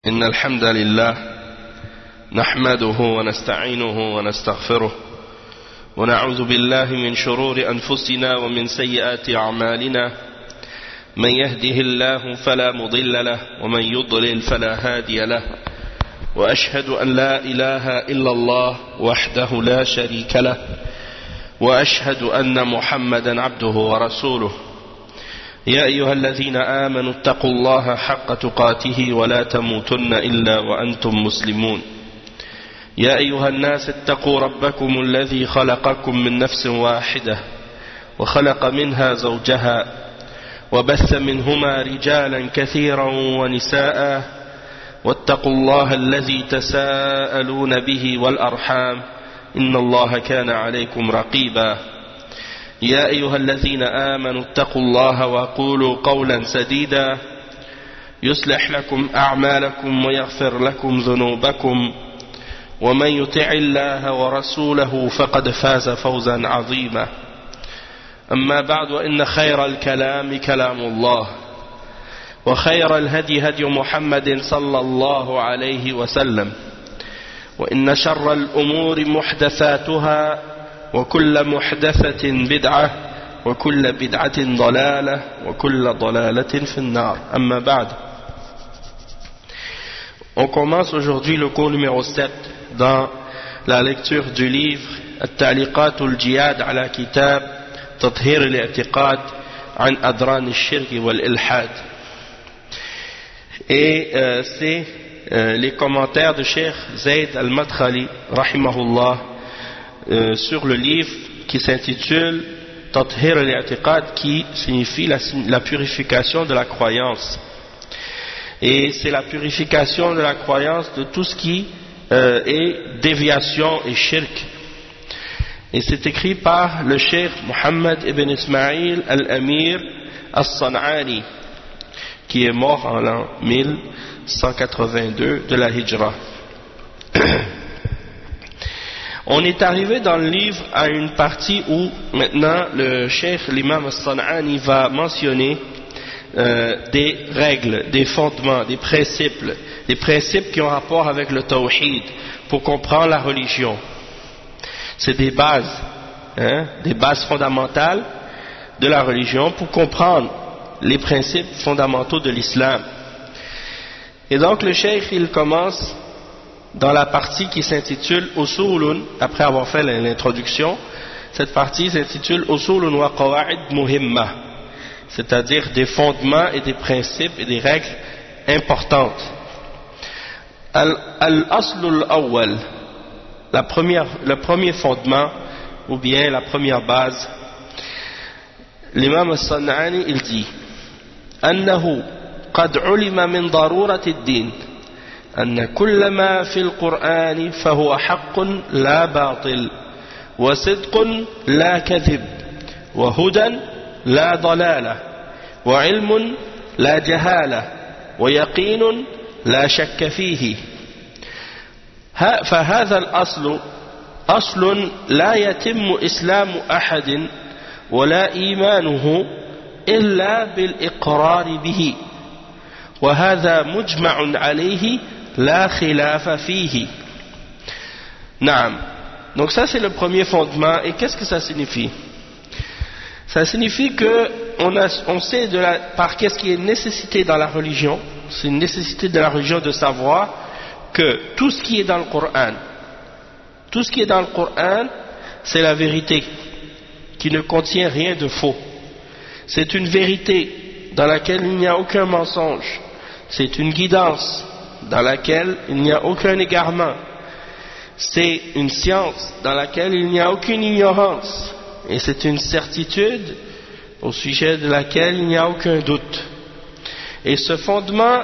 إن الحمد لله نحمده ونستعينه ونستغفره ونعوذ بالله من شرور أنفسنا ومن سيئات أعمالنا من يهده الله فلا مضل له ومن يضلل فلا هادي له وأشهد أن لا إله إلا الله وحده لا شريك له وأشهد أن محمدا عبده ورسوله يا أيها الذين آمنوا اتقوا الله حق تقاته ولا تموتن إلا وأنتم مسلمون يا أيها الناس اتقوا ربكم الذي خلقكم من نفس واحدة وخلق منها زوجها وبث منهما رجالا كثيرا ونساء واتقوا الله الذي تساءلون به والأرحام إن الله كان عليكم رقيبا يا أيها الذين آمنوا اتقوا الله وقولوا قولا سديدا يصلح لكم أعمالكم ويغفر لكم ذنوبكم ومن يطع الله ورسوله فقد فاز فوزا عظيما أما بعد وإن خير الكلام كلام الله وخير الهدي هدي محمد صلى الله عليه وسلم وإن شر الأمور محدثاتها وكل محدثة بدعة وكل بدعة ضلالة وكل ضلالة في النار أما بعد. On commence aujourd'hui le cours numéro 7 dans la lecture du livre التعليقات الجياد على كتاب تطهير الاعتقاد عن أدران الشرك والإلحاد. Et c'est les commentaires de Cheikh Zayd al-Madkhali rahimahullah sur le livre qui s'intitule Tathhir al-i'tiqad, qui signifie la purification de la croyance. Et c'est la purification de la croyance de tout ce qui est déviation et shirk. Et c'est écrit par le cheikh Muhammad ibn Ismail al-Amir al-San'ani, qui est mort en l'an 1182 de la Hijra. On est arrivé dans le livre à une partie où maintenant le cheikh, l'imam al-San'ani, va mentionner des règles, des fondements, des principes qui ont rapport avec le tawhid pour comprendre la religion. C'est des bases fondamentales de la religion pour comprendre les principes fondamentaux de l'islam. Et donc le cheikh, il commence dans la partie qui s'intitule Usulun, après avoir fait l'introduction. Cette partie s'intitule Usulun wa qawa'id muhimma, c'est-à-dire des fondements et des principes et des règles importantes. Al-aslul awwal, le premier fondement ou bien la première base, l'imam al-San'ani il dit أنه قد علم من ضرورة الدين أن كل ما في القرآن فهو حق لا باطل وصدق لا كذب وهدى لا ضلالة وعلم لا جهالة ويقين لا شك فيه. فهذا الأصل أصل لا يتم إسلام أحد ولا إيمانه إلا بالإقرار به وهذا مجمع عليه لا خلاف فيه. نعم. Donc ça c'est le premier fondement. Et qu'est-ce que ça signifie? Ça signifie que on sait par qu'est-ce qui est nécessité dans la religion. C'est une nécessité de la religion de savoir que tout ce qui est dans le Coran, c'est la vérité qui ne contient rien de faux. C'est une vérité dans laquelle il n'y a aucun mensonge. C'est une guidance dans laquelle il n'y a aucun égarement. C'est une science dans laquelle il n'y a aucune ignorance. Et c'est une certitude au sujet de laquelle il n'y a aucun doute. Et ce fondement,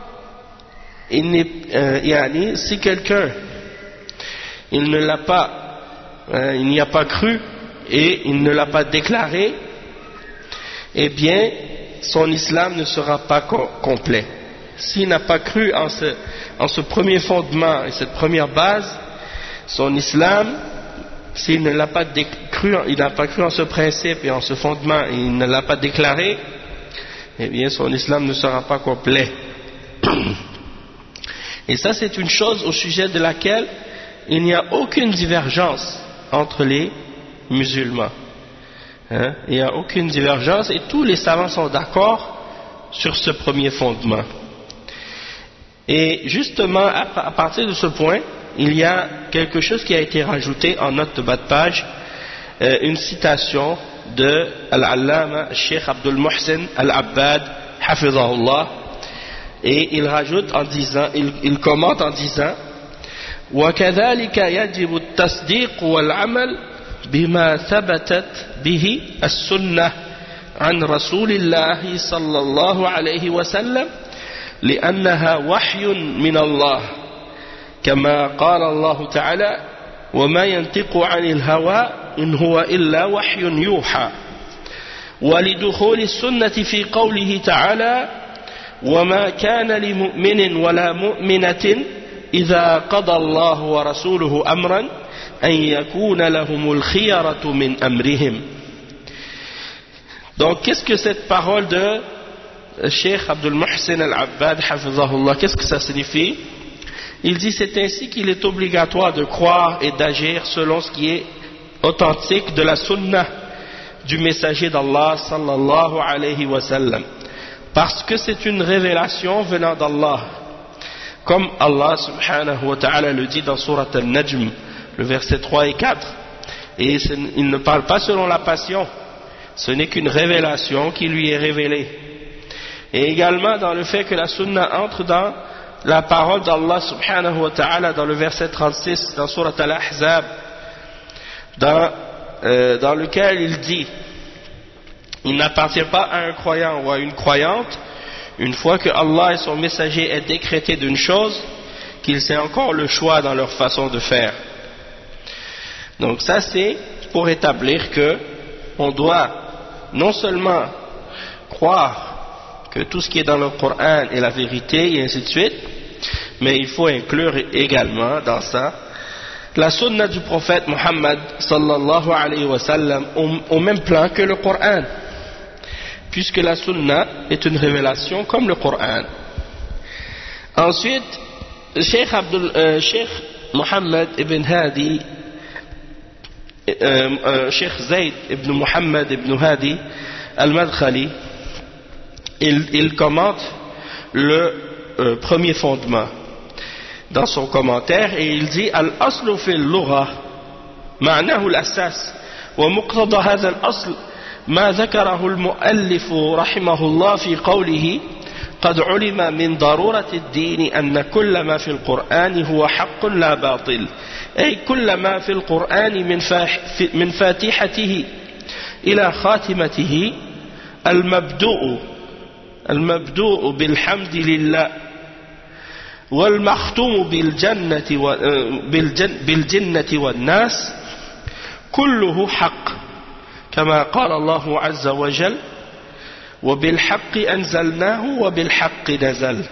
si quelqu'un il n'y a pas cru et il ne l'a pas déclaré, eh bien son islam ne sera pas complet. S'il n'a pas cru en ce premier fondement et cette première base, son islam, s'il ne l'a pas cru, il n'a pas cru en ce principe et en ce fondement et il ne l'a pas déclaré, eh bien son islam ne sera pas complet. Et ça, c'est une chose au sujet de laquelle il n'y a aucune divergence entre les musulmans. Il n'y a aucune divergence et tous les savants sont d'accord sur ce premier fondement. Et justement, à partir de ce point, il y a quelque chose qui a été rajouté en note de bas de page, une citation de Al-Allama Cheikh Abdul Muhsin Al-Abbad Hafizahullah, et il rajoute en disant, il commente en disant: وَكَذَلِكَ يَجِبُ التَّصْدِيقُ وَالْعَمَلُ بِمَا ثَبَتَتْ بِهِ السُّنَّةُ عن رسول الله صلى الله عليه وسلم لأنها وحي من الله كما قال الله تعالى وما ينطق عن الهوى إن هو إلا وحي يوحى ولدخول السنة في قوله تعالى وما كان لمؤمن ولا مؤمنة إذا قضى الله ورسوله أمرا أن يكون لهم الخيرة من أمرهم. Donc, qu'est-ce que cette parole de Cheikh Abdul Muhsin Al-Abbad Hafizahullah, qu'est-ce que ça signifie? Il dit: c'est ainsi qu'il est obligatoire de croire et d'agir selon ce qui est authentique de la sunnah du messager d'Allah sallallahu alayhi wa sallam, parce que c'est une révélation venant d'Allah, comme Allah subhanahu wa ta'ala le dit dans Surat Al-Najm, le verset 3 et 4, et il ne parle pas selon la passion. Ce n'est qu'une révélation qui lui est révélée. Et également dans le fait que la sunna entre dans la parole d'Allah subhanahu wa ta'ala dans le verset 36 dans Surat Al-Ahzab, dans lequel il dit: il n'appartient pas à un croyant ou à une croyante, une fois que Allah et son messager aient décrété d'une chose, qu'ils aient encore le choix dans leur façon de faire. Donc ça, c'est pour établir que on doit non seulement croire que tout ce qui est dans le Coran est la vérité et ainsi de suite, mais il faut inclure également dans ça la sunna du prophète Muhammad sallallahu alayhi wa sallam au même plan que le Coran, puisque la sunna est une révélation comme le Coran. Ensuite, Cheikh Muhammad ibn Hadi, Cheikh Zayd ibn Muhammad ibn Hadi al-Madkhali, il commente le premier fondement dans son commentaire, et il dit: al-aslu fi al-lugha ma'nahu al-asas wa muqtada hadha al-asl ma dhakarahu al-muallif rahimahullah fi qawlihi قد علم من ضرورة الدين أن كل ما في القرآن هو حق لا باطل، أي كل ما في القرآن من فاتحته إلى خاتمته المبدوء بالحمد لله والمختوم بالجنة والناس كله حق كما قال الله عز وجل وبالحق أنزلناه وبالحق نزل.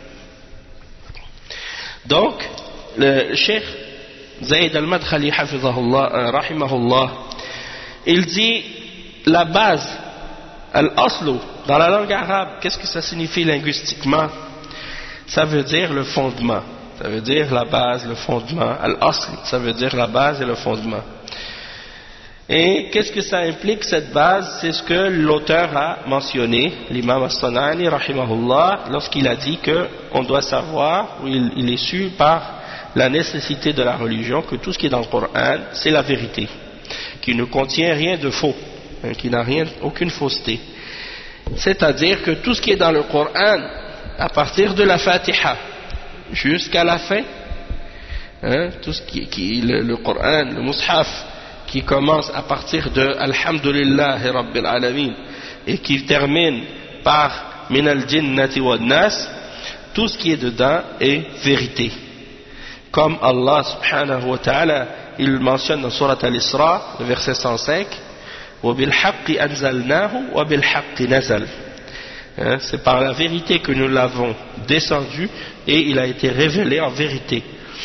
Donc le Cheikh Zayd al-Madkhali rahimahullah, il dit la base, al-aslu, dans la langue arabe, qu'est-ce que ça signifie linguistiquement? Ça veut dire le fondement, ça veut dire la base, le fondement. Al-asl, ça veut dire la base et le fondement. Et qu'est-ce que ça implique, cette base? C'est ce que l'auteur a mentionné, l'imam As-San'ani rahimahullah, lorsqu'il a dit qu'on doit savoir, ou il est su par la nécessité de la religion, que tout ce qui est dans le Coran, c'est la vérité, qui ne contient rien de faux, qui n'a aucune fausseté. C'est-à-dire que tout ce qui est dans le Coran, à partir de la Fatiha jusqu'à la fin, tout ce qui le Coran, le Mushaf, qui commence à partir de Alhamdulillahi Rabbil Alamin et qui termine par Min al-Jinnati wal-Nas, tout ce qui est dedans est vérité. Comme Allah subhanahu wa ta'ala, il mentionne dans Surat Al-Isra, le verset 105, وَبِالْحَقِّ أَنزَلْنَاهُ وَبِالْحَقِّ نَزَلْ. C'est par la vérité que nous l'avons descendu et il a été révélé en vérité.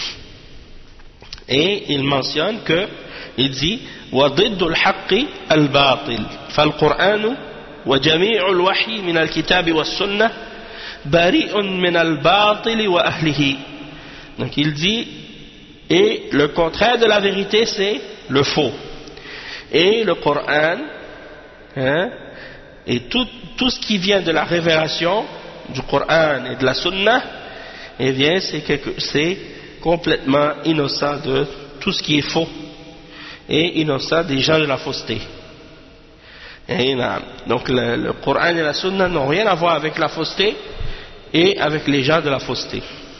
Et il mentionne que il dit وضد الحق الباطل فالقرآن وجميع الوحي من الكتاب والسنة بريء من الباطل وأهله Donc il dit, et le contraire de la vérité c'est le faux. Et le Coran, et tout ce qui vient de la révélation du Coran et de la Sunna, eh bien c'est complètement innocent de tout ce qui est faux et innocent des gens de la fausseté. Donc le Coran et la Sunna n'ont rien à voir avec la fausseté et avec les gens de la fausseté.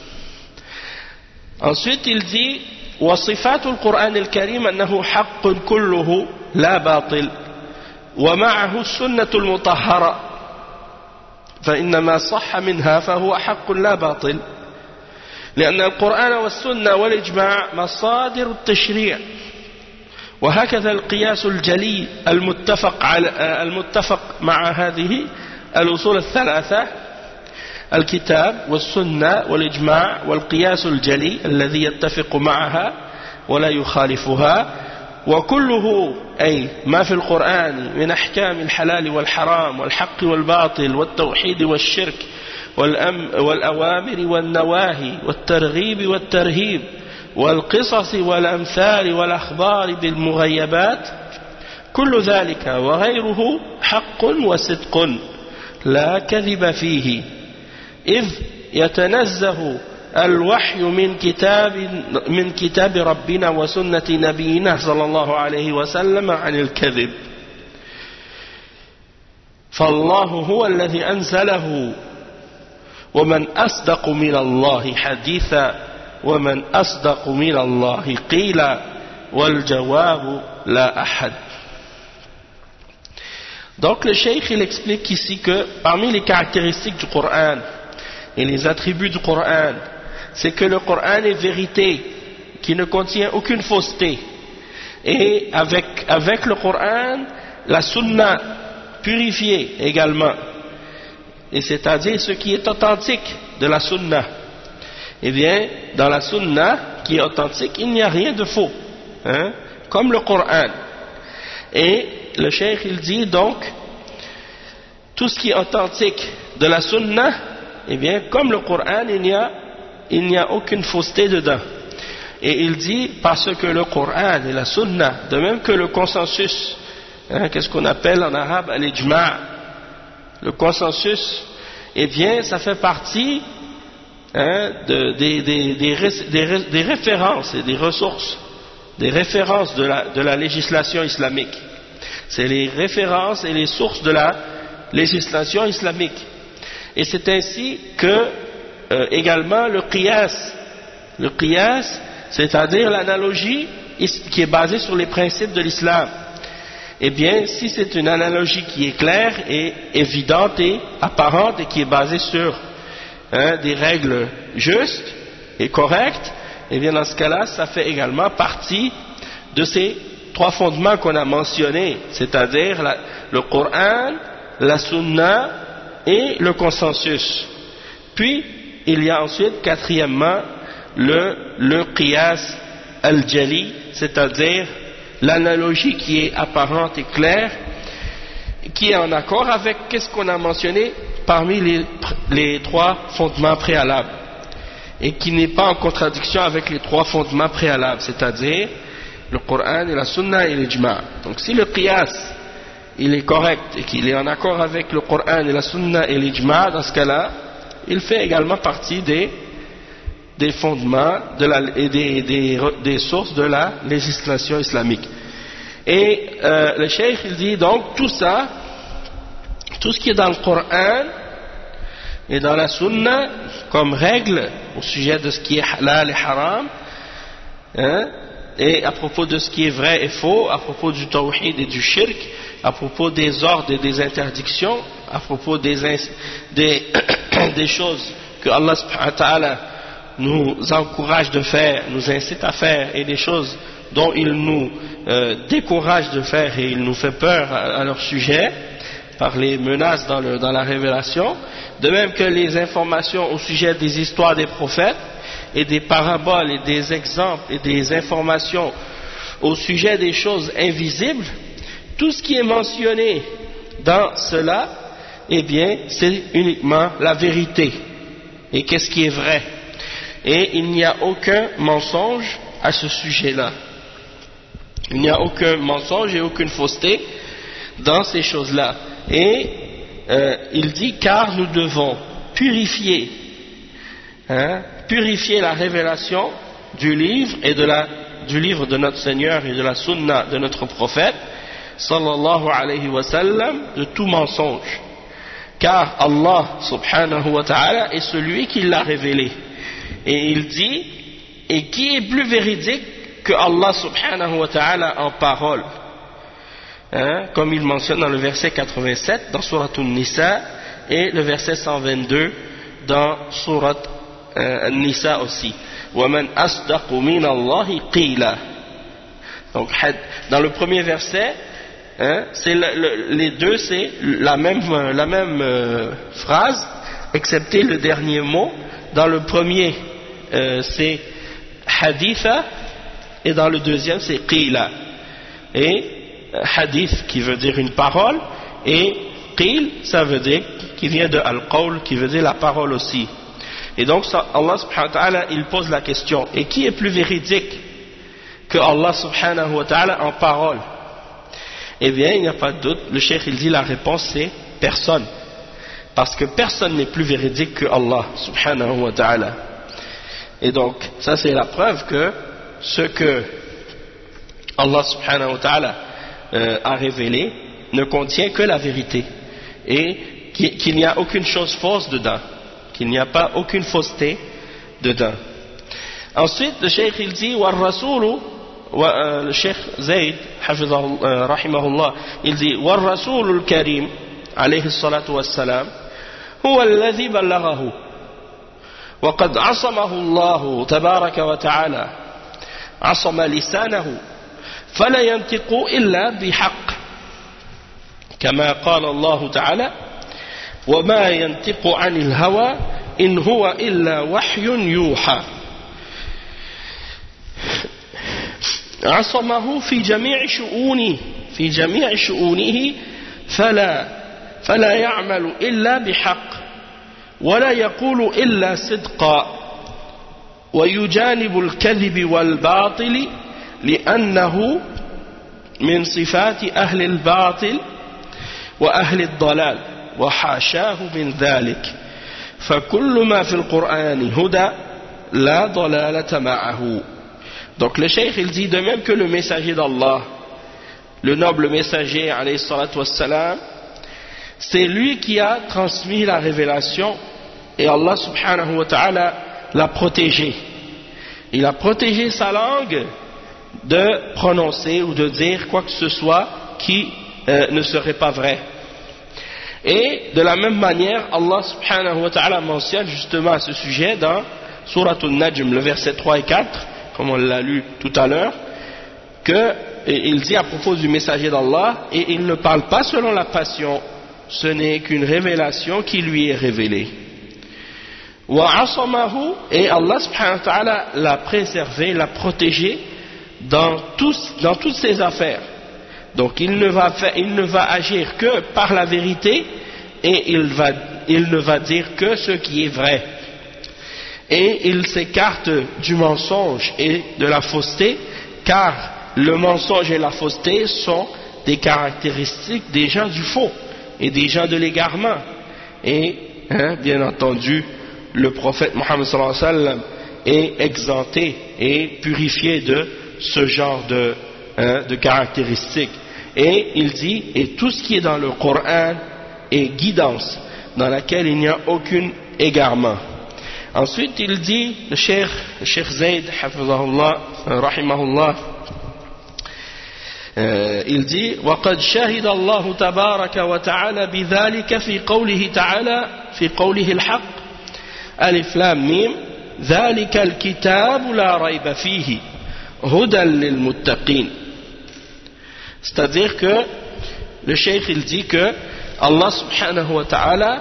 Ensuite il dit وصفات القرآن الكريم أنه حق كله لا باطل ومعه السنة المطهرة فإن ما صح منها فهو حق لا باطل لأن القرآن والسنة والإجماع مصادر التشريع وهكذا القياس الجلي المتفق مع هذه الأصول الثلاثة الكتاب والسنة والإجماع والقياس الجلي الذي يتفق معها ولا يخالفها وكله أي ما في القرآن من أحكام الحلال والحرام والحق والباطل والتوحيد والشرك والأوامر والنواهي والترغيب والترهيب والقصص والأمثال والأخبار بالمغيبات كل ذلك وغيره حق وصدق لا كذب فيه إذ يتنزه الوحي من كتاب ربنا وسنة نبينا صلى الله عليه وسلم عن الكذب فالله هو الذي أنزله ومن أصدق من الله حديثا ومن أصدق من الله قيلا والجواب لا أحد. Donc le cheikh il explique ici que parmi les caractéristiques du Coran et les attributs du Coran, c'est que le Coran est vérité, qui ne contient aucune fausseté. Et avec le Coran, la Sunna purifiée également. Et c'est-à-dire ce qui est authentique de la Sunna. Eh bien, dans la Sunna qui est authentique, il n'y a rien de faux, comme le Coran. Et le cheikh il dit donc, tout ce qui est authentique de la Sunna, eh bien, comme le Coran, il n'y a aucune fausseté dedans. Et il dit, parce que le Coran et la Sunna, de même que le consensus, qu'est-ce qu'on appelle en arabe al-ijma', le consensus, eh bien, ça fait partie des références et des ressources, des références de la législation islamique. C'est les références et les sources de la législation islamique. Et c'est ainsi que également le qiyas, c'est-à-dire l'analogie qui est basée sur les principes de l'islam. Eh bien, si c'est une analogie qui est claire et évidente et apparente et qui est basée sur des règles justes et correctes, eh bien dans ce cas-là, ça fait également partie de ces trois fondements qu'on a mentionnés, c'est-à-dire le Coran, la Sunna et le consensus. Puis il y a ensuite quatrièmement le qiyas al-jali, c'est-à-dire l'analogie qui est apparente et claire, qui est en accord avec qu'est-ce qu'on a mentionné parmi les trois fondements préalables, et qui n'est pas en contradiction avec les trois fondements préalables, c'est-à-dire le Coran et la Sunna et l'Ijma'. Donc si le qiyas il est correct et qu'il est en accord avec le Coran et la Sunna et l'Ijma', dans ce cas-là, il fait également partie des fondements et des sources de la législation islamique. Et le cheikh il dit donc tout ça, tout ce qui est dans le Coran et dans la Sunna comme règle au sujet de ce qui est halal et haram, et à propos de ce qui est vrai et faux, à propos du tawhid et du shirk, à propos des ordres et des interdictions, à propos des choses que Allah subhanahu wa ta'ala nous encourage de faire, nous incite à faire, et des choses dont il nous décourage de faire et il nous fait peur à leur sujet par les menaces dans la révélation, de même que les informations au sujet des histoires des prophètes et des paraboles et des exemples et des informations au sujet des choses invisibles. Tout ce qui est mentionné dans cela, eh bien, c'est uniquement la vérité. Et qu'est-ce qui est vrai? et il n'y a aucun mensonge à ce sujet-là. Il n'y a aucun mensonge et aucune fausseté dans ces choses-là. Et il dit car nous devons purifier la révélation du livre et du livre de notre Seigneur et de la sunna de notre prophète sallallahu alayhi wa sallam de tout mensonge, car Allah subhanahu wa ta'ala est celui qui l'a révélé. Et il dit, et qui est plus véridique que Allah subhanahu wa ta'ala en parole, comme il mentionne dans le verset 87 dans Surat An-Nisa et le verset 122 dans Surat An-Nisa aussi. وَمَنْ أَصْدَقُ مِنَ اللَّهِ قِيلًا. Donc dans le premier verset, les deux c'est la même phrase, excepté le dernier mot. Dans le premier c'est haditha et dans le deuxième c'est qila. Et hadith qui veut dire une parole et qil ça veut dire qui vient de al-qawl qui veut dire la parole aussi. Et donc Allah subhanahu wa ta'ala il pose la question, et qui est plus véridique que Allah subhanahu wa ta'ala en parole? Eh bien il n'y a pas de doute, le cheikh il dit la réponse c'est personne, parce que personne n'est plus véridique que Allah subhanahu wa ta'ala. Et donc ça c'est la preuve que ce que Allah subhanahu wa ta'ala a révélé ne contient que la vérité, et qu'il n'y a aucune chose fausse dedans, qu'il n'y a pas aucune fausseté dedans. Ensuite le cheikh il dit والرسول le cheikh Zayd rahimahullah il dit والرسول الكريم عليه الصلاة والسلام هو الذي بلغه وقد عصمه الله تبارك وتعالى عصم لسانه فلا ينطق إلا بحق كما قال الله تعالى وما ينطق عن الهوى إن هو إلا وحي يوحى عصمه في جميع شؤونه فلا يعمل إلا بحق ولا يقول إلا صدقا ويجانب الكذب والباطل لأنه من صفات أهل الباطل وأهل الضلال وحاشاه من ذلك فكل ما في القرآن هدى لا ضلالة معه. Donc le cheikh il dit de même que le messager d'Allah, le noble messager alayhi salatu wassalam, c'est lui qui a transmis la révélation et Allah subhanahu wa ta'ala l'a protégé. Il a protégé sa langue de prononcer ou de dire quoi que ce soit qui ne serait pas vrai. Et de la même manière, Allah subhanahu wa ta'ala mentionne justement à ce sujet dans Surat An-Najm, le verset 3 et 4, comme on l'a lu tout à l'heure, qu'il dit à propos du messager d'Allah, et il ne parle pas selon la passion, ce n'est qu'une révélation qui lui est révélée. وَعَصَمَهُ, et Allah subhanahu wa ta'ala l'a préservé, l'a protégé dans toutes ses affaires. Donc il ne va agir que par la vérité, et il ne va dire que ce qui est vrai. Et il s'écarte du mensonge et de la fausseté, car le mensonge et la fausseté sont des caractéristiques des gens du faux et des gens de l'égarement. Et bien entendu, le prophète Mohammed sallallahu alayhi wa sallam est exempté et purifié de ce genre de caractéristiques. Et il dit, et tout ce qui est dans le Coran est guidance, dans laquelle il n'y a aucun égarement. Ensuite il dit, le cheikh Zayd rahimahullah, il dit وقد شهد الله تبارك وتعالى بذلك في قوله تعالى في قوله الحق ألف لام ميم ذلك الكتاب لا ريب فيه هدى للمتقين. C'est-à-dire que le cheikh il dit que Allah subhanahu wa ta'ala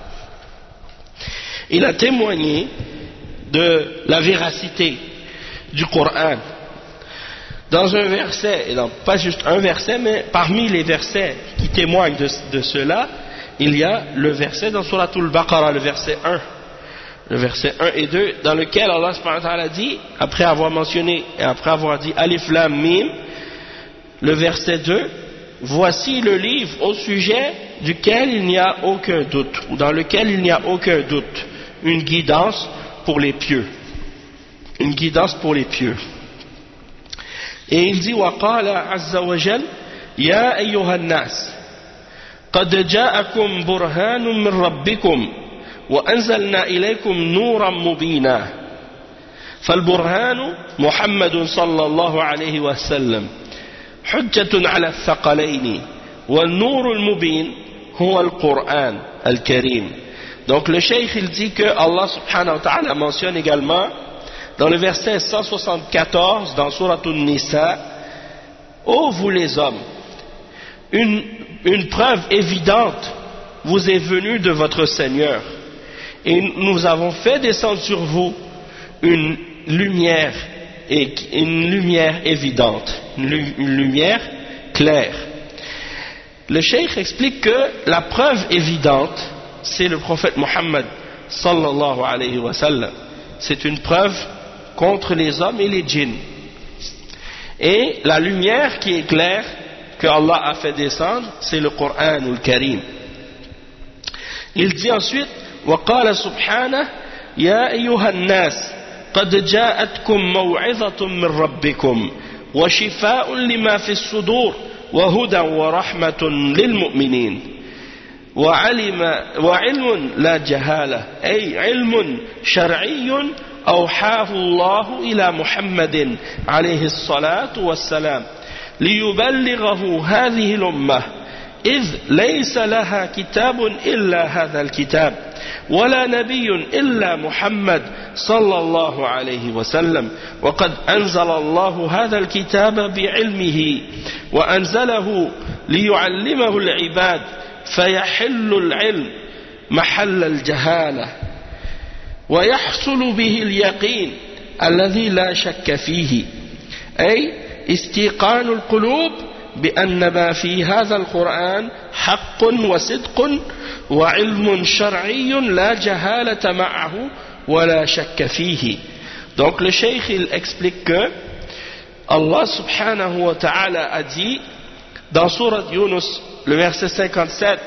il a témoigné de la véracité du Coran dans un verset, et non, pas juste un verset, mais parmi les versets qui témoignent de cela, il y a le verset dans Surat Al-Baqarah, le verset 1, le verset 1 et 2, dans lequel Allah subhanahu wa ta'ala dit, après avoir mentionné et après avoir dit Alif Lam Mim, le verset 2, voici le livre au sujet duquel il n'y a aucun doute, ou dans lequel il n'y a aucun doute, une guidance pour les pieux. Une guidance pour les pieux. Et il dit وقال عز وجل يا أيها الناس قد جاءكم برهان من ربكم وأنزلنا إليكم نورا مبينا فالبرهان محمد صلى الله عليه وسلم حجة على الثقلين والنور المبين هو القرآن الكريم. Donc le cheikh il dit que Allah subhanahu wa ta'ala mentionne également dans le verset 174 dans Surat An-Nisa, ô vous les hommes, une preuve évidente vous est venue de votre Seigneur et nous avons fait descendre sur vous une lumière évidente, une lumière claire. Le cheikh explique que la preuve évidente c'est le prophète Mohammed sallallahu alayhi wa sallam. C'est une preuve contre les hommes et les djinns. Et la lumière qui est claire que Allah a fait descendre, c'est le Coran ou le Karim. Il dit ensuite وقال سبحانه يا أيها الناس قد جاءتكم موعظة من ربكم وشفاء لما في الصدور وهدى ورحمة للمؤمنين وعلم لا جهالة أي علم شرعي أوحاه الله إلى محمد عليه الصلاة والسلام ليبلغه هذه الأمة إذ ليس لها كتاب إلا هذا الكتاب ولا نبي إلا محمد صلى الله عليه وسلم وقد أنزل الله هذا الكتاب بعلمه وأنزله ليعلمه العباد فيحل العلم محل الجهالة ويحصل به اليقين الذي لا شك فيه أي استيقان القلوب بأن ما في هذا القرآن حق وصدق وعلم شرعي لا جهالة معه ولا شك فيه. Donc le cheikh il explique que Allah subhanahu wa ta'ala a dit dans Surat Yunus le verset 57,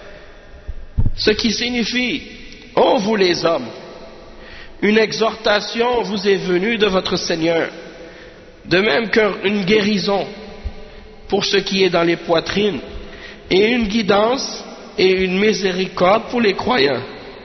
ce qui signifie ô vous les hommes, une exhortation vous est venue de votre Seigneur, de même qu'une guérison pour ce qui est dans les poitrines, et une guidance et une miséricorde pour les croyants.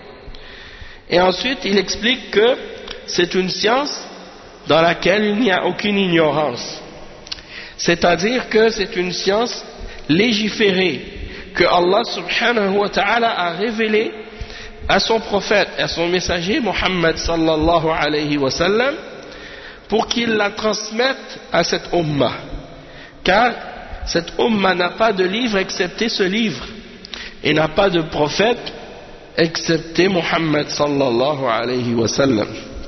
Et ensuite, il explique que c'est une science dans laquelle il n'y a aucune ignorance. C'est-à-dire que c'est une science légiférée, que Allah subhanahu wa ta'ala a révélée à son prophète, à son messager, Muhammad sallallahu alayhi wa sallam, pour qu'il la transmette à cette ummah. Car cette ummah n'a pas de livre excepté ce livre, et n'a pas de prophète excepté Muhammad sallallahu alayhi wa sallam.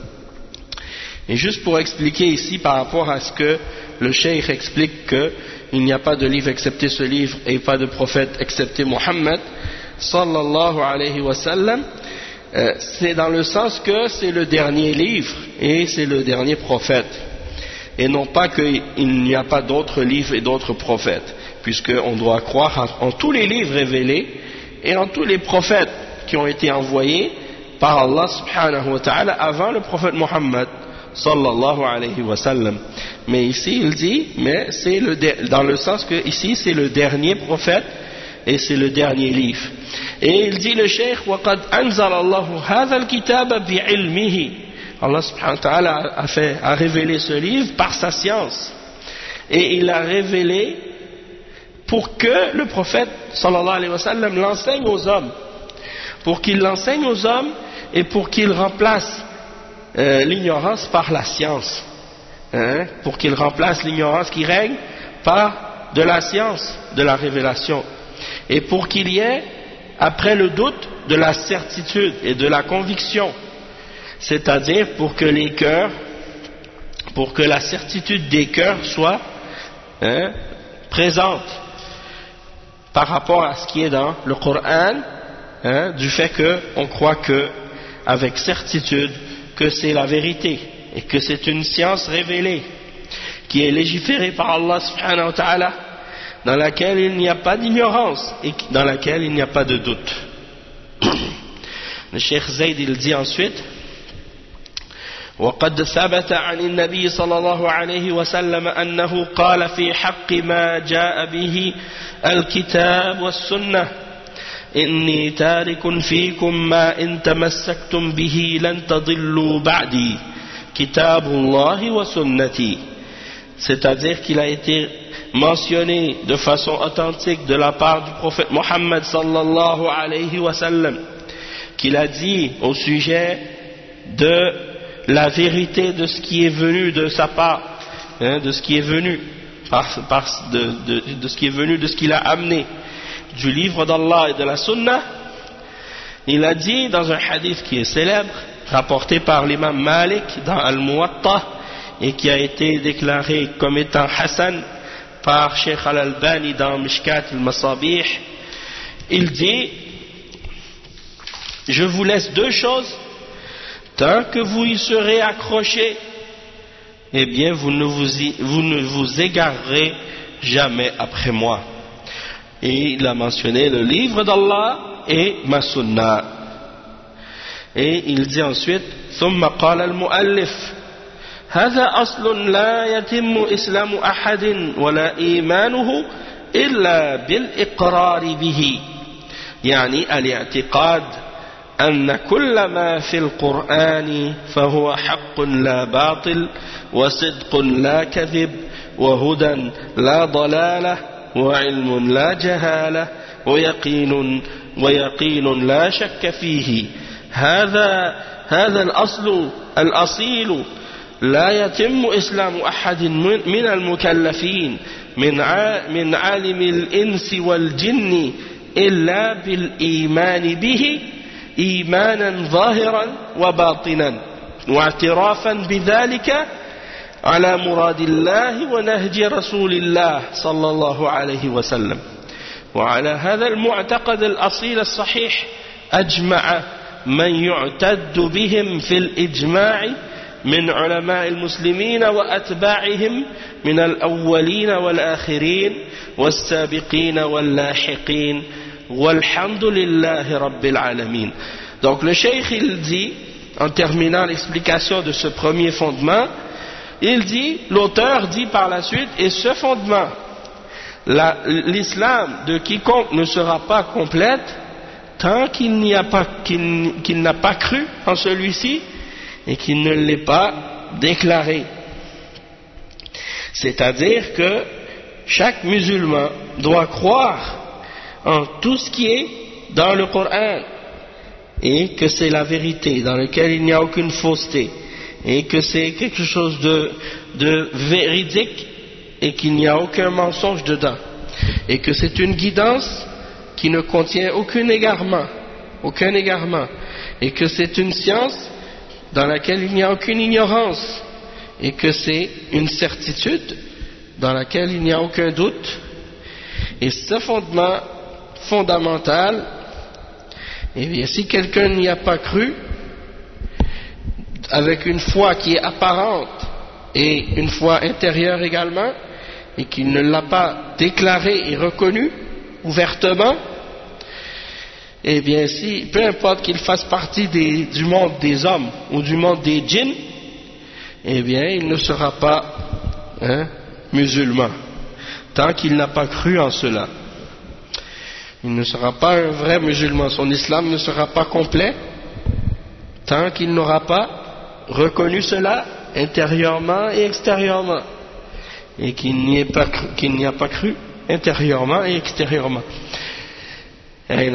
Et juste pour expliquer ici par rapport à ce que le cheikh explique qu'il n'y a pas de livre excepté ce livre et pas de prophète excepté Muhammad sallallahu alayhi wa sallam, c'est dans le sens que c'est le dernier livre et c'est le dernier prophète, et non pas qu'il n'y a pas d'autres livres et d'autres prophètes, puisqu'on doit croire en tous les livres révélés et en tous les prophètes qui ont été envoyés par Allah subhanahu wa ta'ala avant le prophète Muhammad sallallahu alayhi wa sallam. Mais ici il dit, mais c'est dans le sens que ici c'est le dernier prophète et c'est le dernier livre. Et il dit le cheikh وَقَدْ أَنزَلَ اللَّهُ هَذَا الْكِتَابَ بِعِلْمِهِ. Allah subhanahu wa ta'ala a révélé ce livre par sa science, et il l'a révélé pour que le prophète sallallahu alayhi wa sallam l'enseigne aux hommes, pour qu'il l'enseigne aux hommes et pour qu'il remplace l'ignorance par la science, pour qu'il remplace l'ignorance qui règne par de la science, de la révélation, et pour qu'il y ait après le doute de la certitude et de la conviction, c'est-à-dire pour que les cœurs, pour que la certitude des cœurs soit présente par rapport à ce qui est dans le Coran, du fait qu'on croit que avec certitude que c'est la vérité et que c'est une science révélée qui est légiférée par Allah subhanahu wa ta'ala, dans laquelle il n'y a pas d'ignorance et dans laquelle il n'y a pas de doute. Le Cheikh Zayd il dit ensuite: وقد ثبت عن النبي صلى الله عليه وسلم أنه قال في حق ما جاء به الكتاب والسنة إني تارك فيكم ما إن تمسكتم به لن تضلوا بعدي كتاب الله وسنتي. C'est-à-dire qu'il a été mentionné de façon authentique de la part du prophète Mohammed sallallahu alayhi wa sallam, qu'il a dit au sujet de la vérité de ce qui est venu de sa part, de ce qui est venu de ce qui est venu, de ce qu'il a amené du livre d'Allah et de la Sunna. Il a dit dans un hadith qui est célèbre, rapporté par l'imam Malik dans Al-Muwatta et qui a été déclaré comme étant Hassan par Sheikh Al-Albani dans Mishkat Al-Masabih. Il dit: je vous laisse deux choses, tant que vous y serez accrochés, eh bien vous ne vous égarerez jamais après moi. Et il a mentionné le livre d'Allah et ma sunna. Et il dit ensuite: ثم قال المؤلف هذا أصل لا يتم إسلام أحد ولا إيمانه إلا بالإقرار به، يعني الاعتقاد أن كل ما في القرآن فهو حق لا باطل وصدق لا كذب وهدى لا ضلالة وعلم لا جهالة ويقين لا شك فيه. هذا الأصيل لا يتم إسلام أحد من المكلفين من عالم الإنس والجن إلا بالإيمان به إيمانا ظاهرا وباطنا واعترافا بذلك على مراد الله ونهج رسول الله صلى الله عليه وسلم. وعلى هذا المعتقد الأصيل الصحيح أجمع من يعتد بهم في الإجماع من علماء المسلمين وأتباعهم من الأولين والآخرين والسابقين واللاحقين والحمد لله رب العالمين. Donc le cheikh il dit, en terminant l'explication de ce premier fondement, il dit, l'auteur dit par la suite, et ce fondement, l'islam de quiconque ne sera pas complète tant qu'il n'a pas cru en celui-ci et qu'il ne l'ait pas déclaré. C'est-à-dire que chaque musulman doit croire en tout ce qui est dans le Coran et que c'est la vérité, dans lequel il n'y a aucune fausseté, et que c'est quelque chose de véridique et qu'il n'y a aucun mensonge dedans, et que c'est une guidance qui ne contient aucun égarement, et que c'est une science dans laquelle il n'y a aucune ignorance, et que c'est une certitude dans laquelle il n'y a aucun doute. Et ce fondement fondamental, eh bien, si quelqu'un n'y a pas cru, avec une foi qui est apparente et une foi intérieure également, et qu'il ne l'a pas déclaré et reconnu ouvertement, eh bien, si, peu importe qu'il fasse partie du monde des hommes ou du monde des djinns, eh bien, il ne sera pas musulman, tant qu'il n'a pas cru en cela. Il ne sera pas un vrai musulman, son islam ne sera pas complet, tant qu'il n'aura pas reconnu cela intérieurement et extérieurement, et qu'il n'y a pas cru intérieurement et extérieurement. Et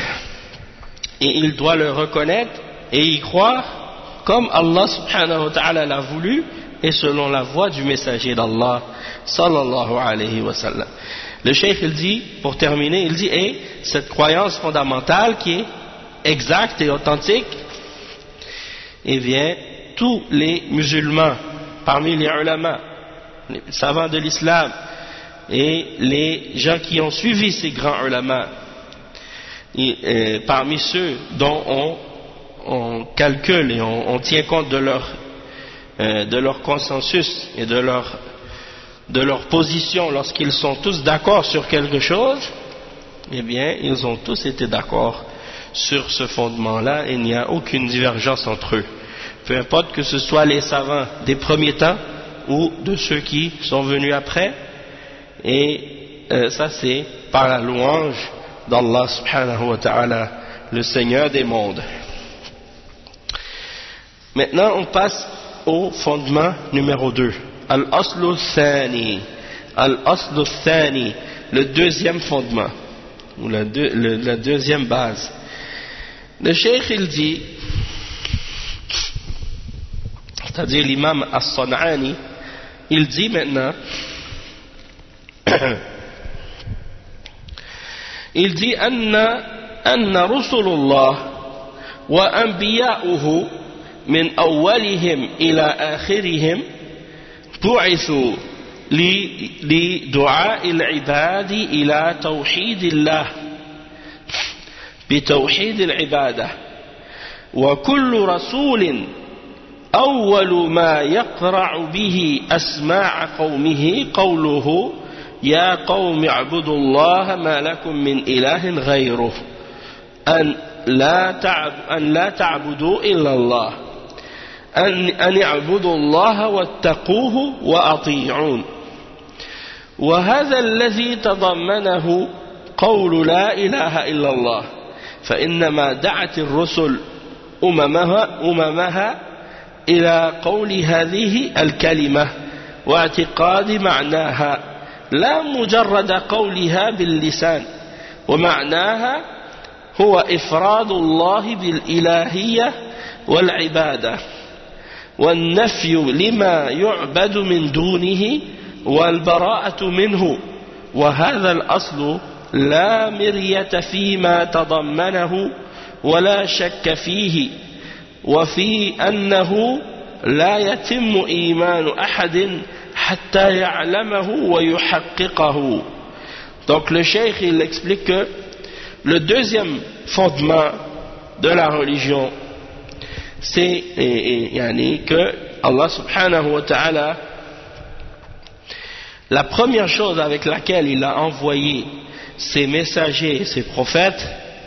il doit le reconnaître et y croire comme Allah subhanahu wa ta'ala l'a voulu et selon la voie du messager d'Allah sallallahu alayhi wa sallam. Le cheikh il dit, pour terminer, il dit, et cette croyance fondamentale qui est exacte et authentique, eh bien, tous les musulmans, parmi les ulama, les savants de l'islam, et les gens qui ont suivi ces grands ulama, parmi ceux dont on calcule et on tient compte de leur consensus et de leur position lorsqu'ils sont tous d'accord sur quelque chose, eh bien, ils ont tous été d'accord sur ce fondement-là et il n'y a aucune divergence entre eux. Peu importe que ce soit les savants des premiers temps ou de ceux qui sont venus après, et ça c'est par la louange d'Allah subhanahu wa ta'ala, le Seigneur des mondes. Maintenant on passe au fondement numéro 2, Al-Aslu Thani. Al-Aslu Thani, le deuxième fondement, ou la deuxième base. Le cheikh il dit, c'est-à-dire l'imam As-San'ani, il dit maintenant, il dit anna rusulullah wa anbiya'uhu min awwalihim ila akhirihim bu'ithu li du'a'il ibadi ila tawhidillah bi tawhidil ibadah wa kullu rasulin أول ما يقرع به أسماع قومه قوله يا قوم اعبدوا الله ما لكم من إله غيره أن لا تعبدوا إلا الله أن اعبدوا الله واتقوه وأطيعون. وهذا الذي تضمنه قول لا إله إلا الله، فإنما دعت الرسل أممها إلى قول هذه الكلمة واعتقاد معناها، لا مجرد قولها باللسان، ومعناها هو إفراد الله بالإلهية والعبادة والنفي لما يعبد من دونه والبراءة منه. وهذا الأصل لا مرية فيما تضمنه ولا شك فيه، وفي أنه لا يتم إيمان أحد حتى يعلمه ويحققه. Donc le cheikh il explique que le deuxième fondement de la religion c'est que Allah subhanahu wa ta'ala, la première chose avec laquelle il a envoyé ses messagers et ses prophètes,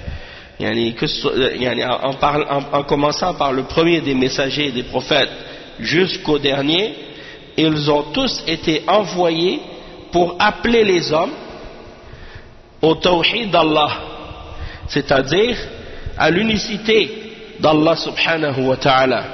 en commençant par le premier des messagers et des prophètes jusqu'au dernier, ils ont tous été envoyés pour appeler les hommes au tawhid d'Allah, c'est-à-dire à l'unicité d'Allah subhanahu wa ta'ala,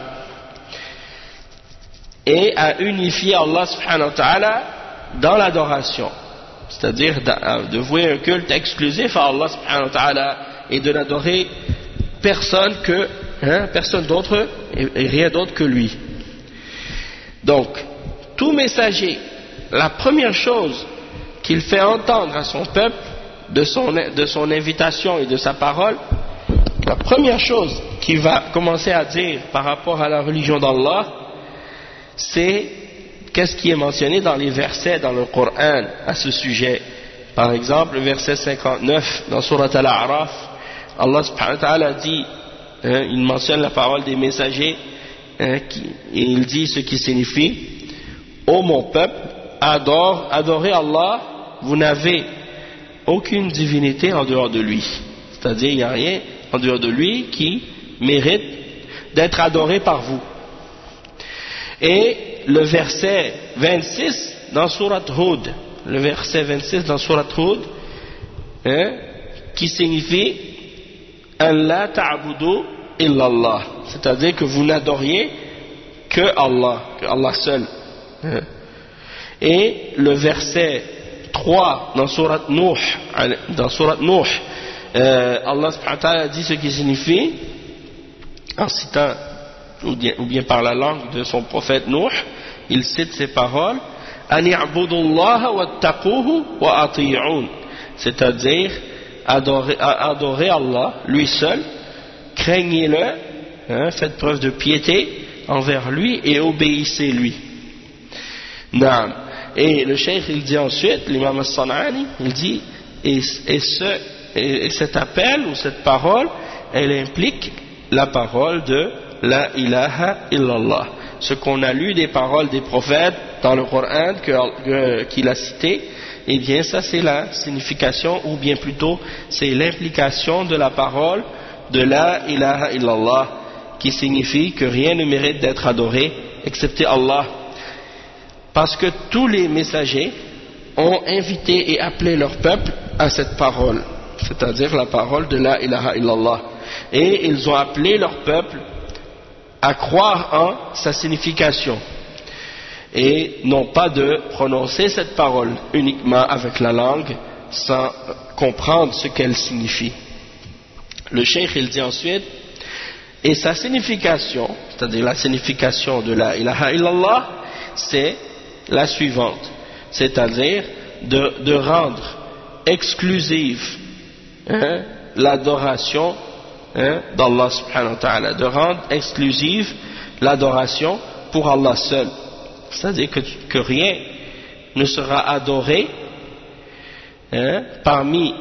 et à unifier Allah subhanahu wa ta'ala dans l'adoration, c'est-à-dire de vouer un culte exclusif à Allah subhanahu wa ta'ala et de n'adorer personne d'autre et rien d'autre que lui. Donc, tout messager, la première chose qu'il fait entendre à son peuple de son invitation et de sa parole, la première chose qu'il va commencer à dire par rapport à la religion d'Allah, c'est qu'est-ce qui est mentionné dans les versets dans le Coran à ce sujet. Par exemple, le verset 59 dans Surat Al-A'raf, Allah subhanahu wa ta'ala dit, il mentionne la parole des messagers, et il dit ce qui signifie: ô mon peuple, adorez Allah, vous n'avez aucune divinité en dehors de lui. C'est-à-dire, il n'y a rien en dehors de lui qui mérite d'être adoré par vous. Et le verset 26 dans Surat Hud, qui signifie an la ta'budu illallah, c'est-à-dire que vous n'adoriez que Allah seul. Et le verset 3 dans Surat Nuh, Allah subhanahu wa ta'ala dit ce qui signifie, en citant ou bien par la langue de son prophète Nuh, il cite ces paroles: an i'budullaha wattaquhu wa ati'un, c'est-à-dire adorer Allah lui seul, craignez-le, faites preuve de piété envers lui et obéissez lui. Naam. Et le cheikh il dit ensuite, l'imam As-San'ani, il dit et cet appel ou cette parole, elle implique la parole de la ilaha illallah. Ce qu'on a lu des paroles des prophètes dans le Coran qu'il a cité, eh bien ça c'est la signification, ou bien plutôt c'est l'implication de la parole de la ilaha illallah, qui signifie que rien ne mérite d'être adoré excepté Allah, parce que tous les messagers ont invité et appelé leur peuple à cette parole, c'est-à-dire la parole de la ilaha illallah, et ils ont appelé leur peuple à croire en sa signification et non pas de prononcer cette parole uniquement avec la langue sans comprendre ce qu'elle signifie. Le cheikh il dit ensuite, et sa signification, c'est-à-dire la signification de la ilaha illallah, c'est la suivante, c'est-à-dire de rendre exclusive l'adoration d'Allah subhanahu wa ta'ala, de rendre exclusive l'adoration pour Allah seul, c'est-à-dire que rien ne sera adoré parmi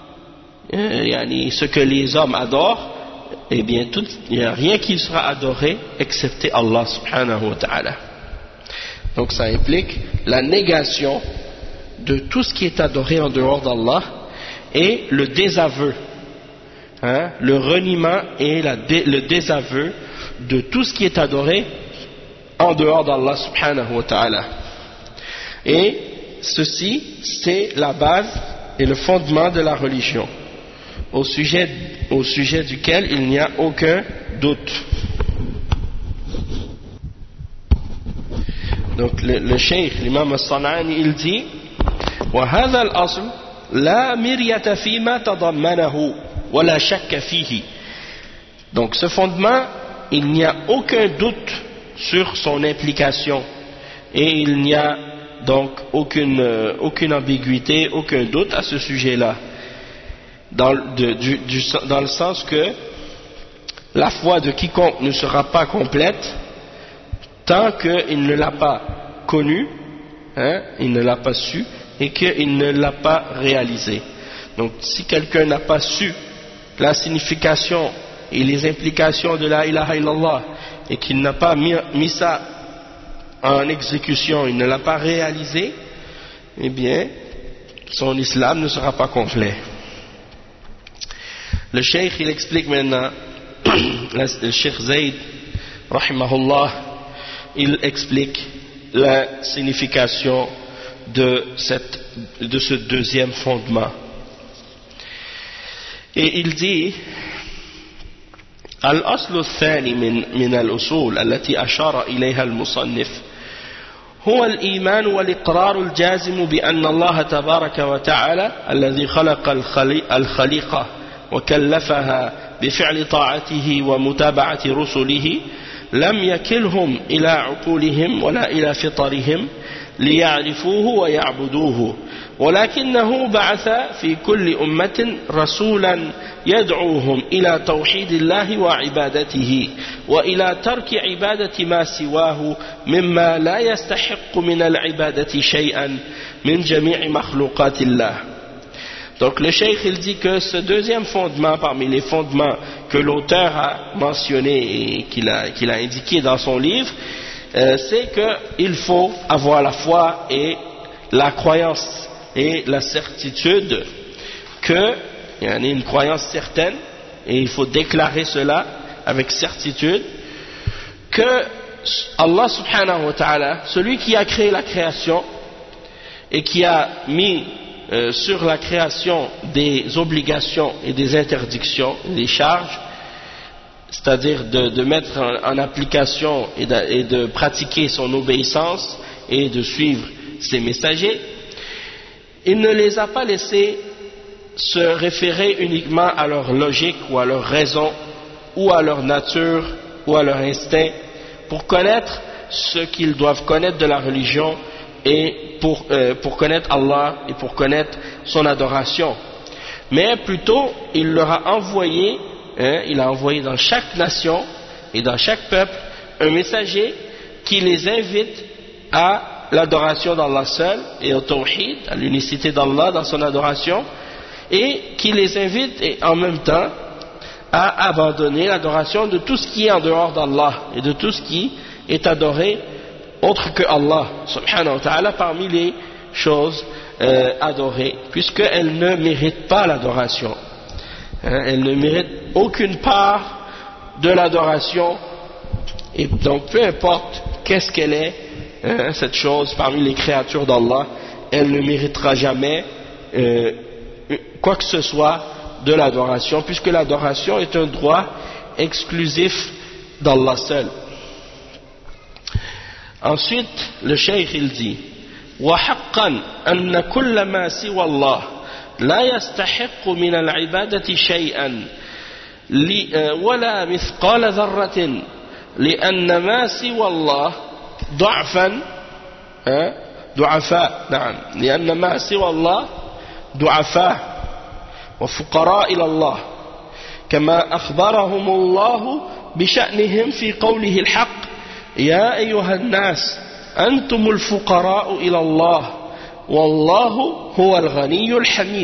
ce que les hommes adorent, eh bien il n'y a rien qui sera adoré excepté Allah subhanahu wa ta'ala. Donc ça implique la négation de tout ce qui est adoré en dehors d'Allah et le désaveu, le reniement et le désaveu de tout ce qui est adoré en dehors d'Allah subhanahu wa ta'ala. Et ceci c'est la base et le fondement de la religion, au sujet duquel il n'y a aucun doute. Donc le cheikh, l'imam al-San'ani, il dit وَهَذَا الْأَصْلُ لَا مِرْيَةَ فِيمَا تَضَمَّنَهُ وَلَا شَكَّ فِيهِ. Donc ce fondement, il n'y a aucun doute sur son implication et il n'y a donc aucune ambiguïté, aucun doute à ce sujet-là, dans le sens que la foi de quiconque ne sera pas complète tant qu'il ne l'a pas connu, il ne l'a pas su et qu'il ne l'a pas réalisé. Donc si quelqu'un n'a pas su la signification et les implications de la ilaha illallah et qu'il n'a pas mis ça en exécution, il ne l'a pas réalisé, eh bien son islam ne sera pas complet. Le cheikh il explique maintenant, le cheikh Zayd rahimahullah, il explique la signification de ce deuxième fondement. Et il dit الأصل الثاني من الأصول التي أشار إليها المصنف هو الإيمان والإقرار الجازم بأن الله تبارك وتعالى الذي خلق الخليقة وكلفها بفعل طاعته ومتابعة رسله لم يكلهم إلى عقولهم ولا إلى فطرهم ليعرفوه ويعبدوه، ولكنه بعث في كل أمة رسولا يدعوهم إلى توحيد الله وعبادته وإلى ترك عبادة ما سواه مما لا يستحق من العبادة شيئا من جميع مخلوقات الله. Donc le cheikh il dit que ce deuxième fondement parmi les fondements que l'auteur a mentionné et qu'il a indiqué dans son livre, c'est qu'il faut avoir la foi et la croyance et la certitude que, il y en a une croyance certaine et il faut déclarer cela avec certitude, que Allah subhanahu wa ta'ala, celui qui a créé la création et qui a mis sur la création des obligations et des interdictions, des charges, c'est-à-dire de mettre en application et de pratiquer son obéissance et de suivre ses messagers, il ne les a pas laissés se référer uniquement à leur logique ou à leur raison ou à leur nature ou à leur instinct pour connaître ce qu'ils doivent connaître de la religion et pour connaître Allah et pour connaître son adoration, mais plutôt il leur a envoyé, il a envoyé dans chaque nation et dans chaque peuple un messager qui les invite à l'adoration d'Allah seul et au tawhid, à l'unicité d'Allah dans son adoration, et qui les invite et en même temps à abandonner l'adoration de tout ce qui est en dehors d'Allah et de tout ce qui est adoré autre que Allah subhanahu wa ta'ala parmi les choses adorées, puisqu'elles ne méritent pas l'adoration. Elles ne méritent aucune part de l'adoration, et donc peu importe qu'est-ce qu'elle est, cette chose parmi les créatures d'Allah, elle ne méritera jamais quoi que ce soit de l'adoration, puisque l'adoration est un droit exclusif d'Allah seul. Ensuite, le cheikh il dit وَحَقًّا أَنَّ كُلَّ مَا سِوَى اللَّهِ لَا يَسْتَحِقُّ مِنَ الْعِبَادَةِ شَيْئًا وَلَا مِثْقَالَ ذَرَّةٍ لأن ما سوى الله ضعفاء نعم لأن ما سوى الله ضعفاء وفقراء إلى الله كما أخبرهم الله بشأنهم في قوله الحق يا أيها الناس أنتم الفقراء إلى الله والله هو الغني الحميد.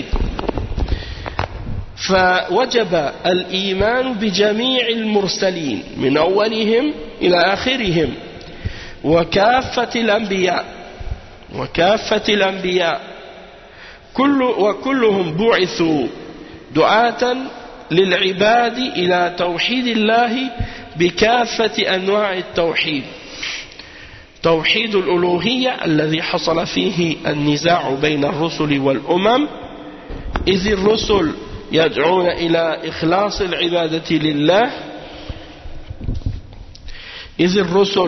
فوجب الإيمان بجميع المرسلين من أولهم إلى آخرهم وكافة الأنبياء وكلهم بعثوا دعاة للعباد إلى توحيد الله بكافة أنواع التوحيد. توحيد الألوهية الذي حصل فيه النزاع بين الرسل والأمم إذ الرسل يدعون إلى إخلاص العبادة لله إذ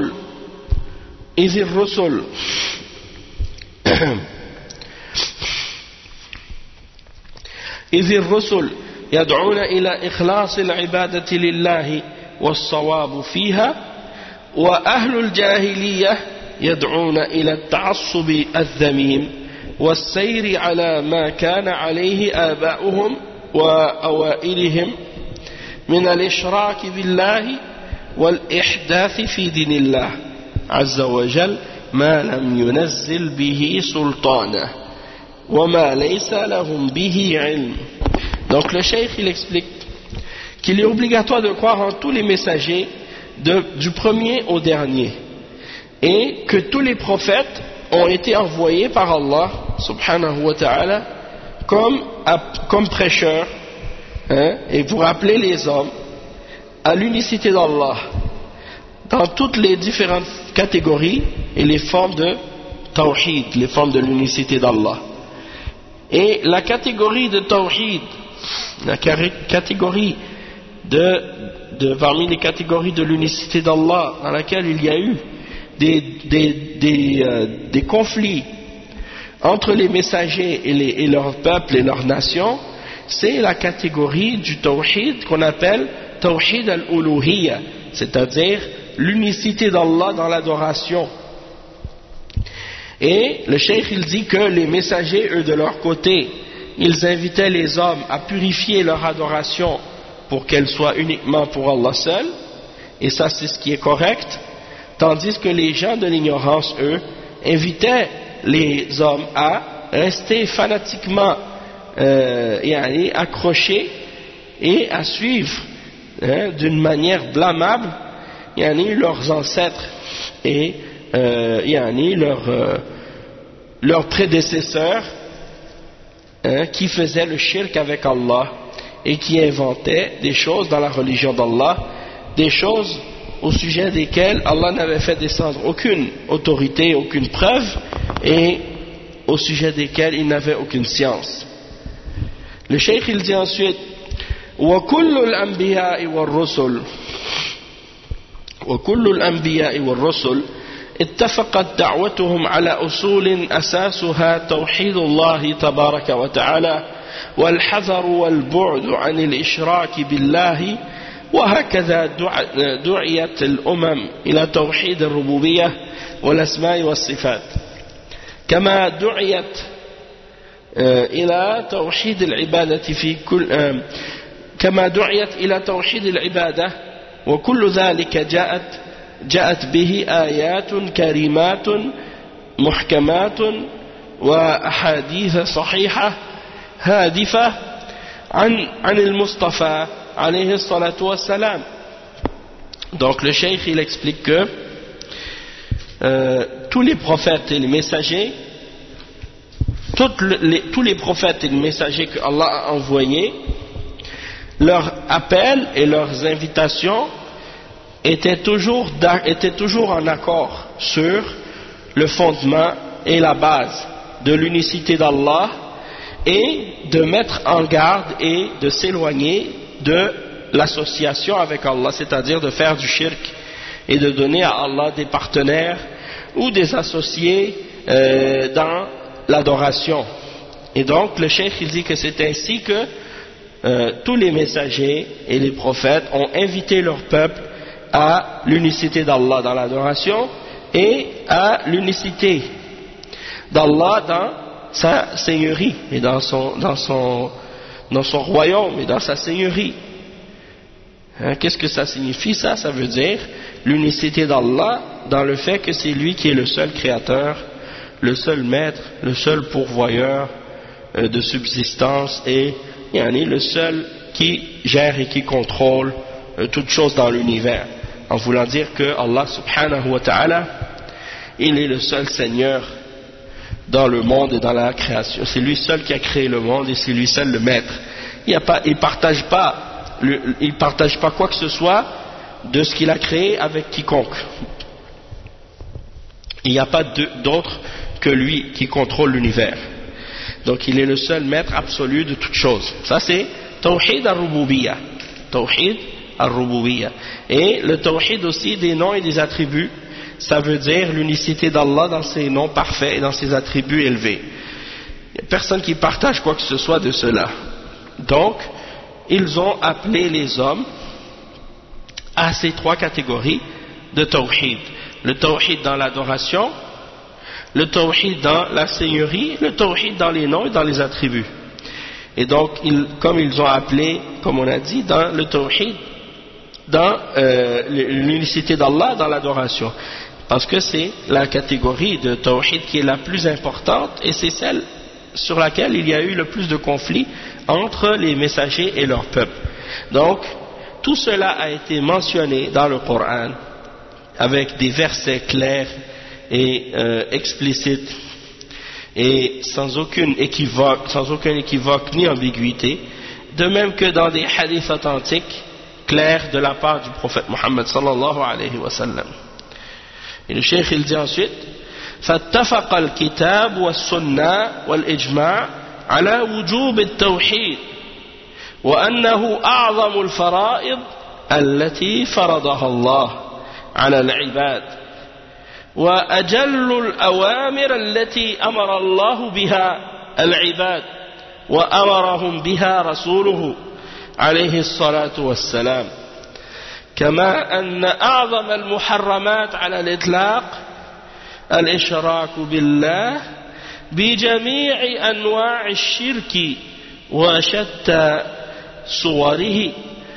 الرسل يدعون إلى إخلاص العبادة لله والصواب فيها وأهل الجاهلية يدعون إلى التعصب الذميم والسير على ما كان عليه آباؤهم وأوائلهم من الإشراك بالله والإحداث في دين الله عز وجل ما لم ينزل به سلطانه وما ليس لهم به علم. Donc le cheikh il explique qu'il est obligatoire de croire en tous les messagers du premier au dernier et que tous les prophètes ont été envoyés par Allah subhanahu wa ta'ala comme prêcheurs et pour appeler les hommes à l'unicité d'Allah dans toutes les différentes catégories et les formes de tawhid, les formes de l'unicité d'Allah. Et la catégorie de tawhid, la catégorie parmi les catégories de l'unicité d'Allah dans laquelle il y a eu des conflits entre les messagers et leur peuple et leur nation, c'est la catégorie du tawhid qu'on appelle tawhid al-uluhiyya, c'est-à-dire l'unicité d'Allah dans l'adoration. Et le cheikh il dit que les messagers, eux de leur côté, ils invitaient les hommes à purifier leur adoration pour qu'elle soit uniquement pour Allah seul, et ça c'est ce qui est correct, tandis que les gens de l'ignorance, eux, invitaient les hommes à rester fanatiquement accrochés et à suivre d'une manière blâmable leurs ancêtres et leurs prédécesseurs qui faisaient le shirk avec Allah et qui inventaient des choses dans la religion d'Allah, des choses au sujet desquelles Allah n'avait fait descendre aucune autorité, aucune preuve, et au sujet desquelles il n'avait aucune science. Le cheikh il dit ensuite وَكُلُّ الْأَنْبِيَاءِ وَالرُّسُلِ اتفقت دعوتهم على أصول أساسها توحيد الله تبارك وتعالى والحذر والبعد عن الإشراك بالله وهكذا دعيت الأمم إلى توحيد الربوبية والأسماء والصفات كما دعيت إلى توحيد العبادة كما دعيت إلى توحيد العبادة وكل ذلك جاءت به آيات كريمات محكمات وأحاديث صحيحة هادفة عن المصطفى alayhi salatu wassalam. Donc le cheikh il explique que tous les prophètes et les messagers, tous les prophètes et les messagers que Allah a envoyés, leurs appels et leurs invitations étaient toujours en accord sur le fondement et la base de l'unicité d'Allah et de mettre en garde et de s'éloigner de l'association avec Allah, c'est-à-dire de faire du shirk et de donner à Allah des partenaires ou des associés dans l'adoration. Et donc le cheikh il dit que c'est ainsi que tous les messagers et les prophètes ont invité leur peuple à l'unicité d'Allah dans l'adoration et à l'unicité d'Allah dans sa seigneurie et dans son royaume et dans sa seigneurie. Qu'est-ce que ça signifie ça? Ça veut dire l'unicité d'Allah dans le fait que c'est lui qui est le seul créateur, le seul maître, le seul pourvoyeur de subsistance et le seul qui gère et qui contrôle toutes choses dans l'univers, en voulant dire que Allah subhanahu wa ta'ala il est le seul Seigneur dans le monde et dans la création. C'est lui seul qui a créé le monde et c'est lui seul le maître. Il partage pas quoi que ce soit de ce qu'il a créé avec quiconque. Il n'y a pas d'autre que lui qui contrôle l'univers. Donc il est le seul maître absolu de toutes choses. Ça c'est Tawhid al-Rububiyya. Tawhid al-Rububiyya. Et le Tawhid aussi des noms et des attributs, ça veut dire l'unicité d'Allah dans ses noms parfaits et dans ses attributs élevés. Il n'y a personne qui partage quoi que ce soit de cela. Donc, ils ont appelé les hommes à ces trois catégories de Tawhid. Le Tawhid dans l'adoration, le Tawhid dans la seigneurie, le Tawhid dans les noms et dans les attributs. Et donc, comme ils ont appelé, comme on a dit, dans le Tawhid, dans l'unicité d'Allah, dans l'adoration. Parce que c'est la catégorie de Tawhid qui est la plus importante et c'est celle sur laquelle il y a eu le plus de conflits entre les messagers et leur peuple. Donc, tout cela a été mentionné dans le Coran avec des versets clairs et explicites et sans aucun équivoque ni ambiguïté, de même que dans des hadiths authentiques clairs de la part du prophète Mohammed sallallahu alayhi wa sallam. Et le cheikh il dit ensuite فاتفق الكتاب والسنة والإجماع على وجوب التوحيد وأنه أعظم الفرائض التي فرضها الله على العباد وأجل الأوامر التي أمر الله بها العباد وأمرهم بها رسوله عليه الصلاة والسلام كما أن أعظم المحرمات على الإطلاق الإشراك بالله بجميع أنواع الشرك وشتى صوره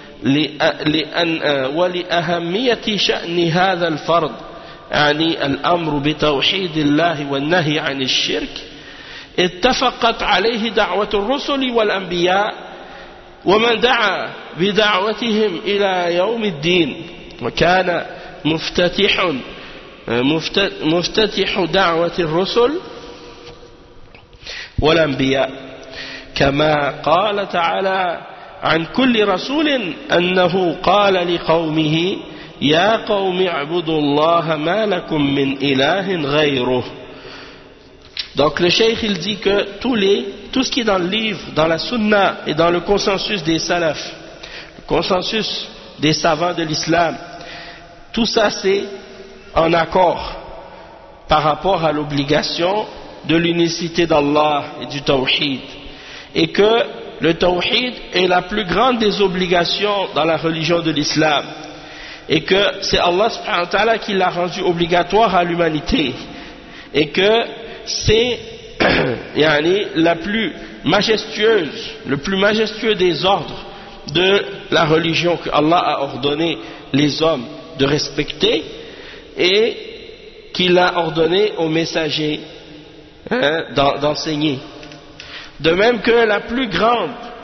ولأهمية شأن هذا الفرض يعني الأمر بتوحيد الله والنهي عن الشرك اتفقت عليه دعوة الرسل والأنبياء ومن دعا بدعوتهم إلى يوم الدين وكان مفتتح دعوة الرسل والأنبياء كما قال تعالى عن كل رسول أنه قال لقومه يا قوم اعبدوا الله ما لكم من إله غيره. Donc le cheikh il dit que tout ce qui est dans le livre, dans la sunna et dans le consensus des salafs, le consensus des savants de l'islam, tout ça c'est en accord par rapport à l'obligation de l'unicité d'Allah et du tawhid, et que le tawhid est la plus grande des obligations dans la religion de l'islam, et que c'est Allah subhanahu wa ta'ala qui l'a rendu obligatoire à l'humanité, et que c'est la plus majestueuse, le plus majestueux des ordres de la religion que Allah a ordonné les hommes de respecter et qu'il a ordonné aux messagers d'enseigner. De même que la plus grande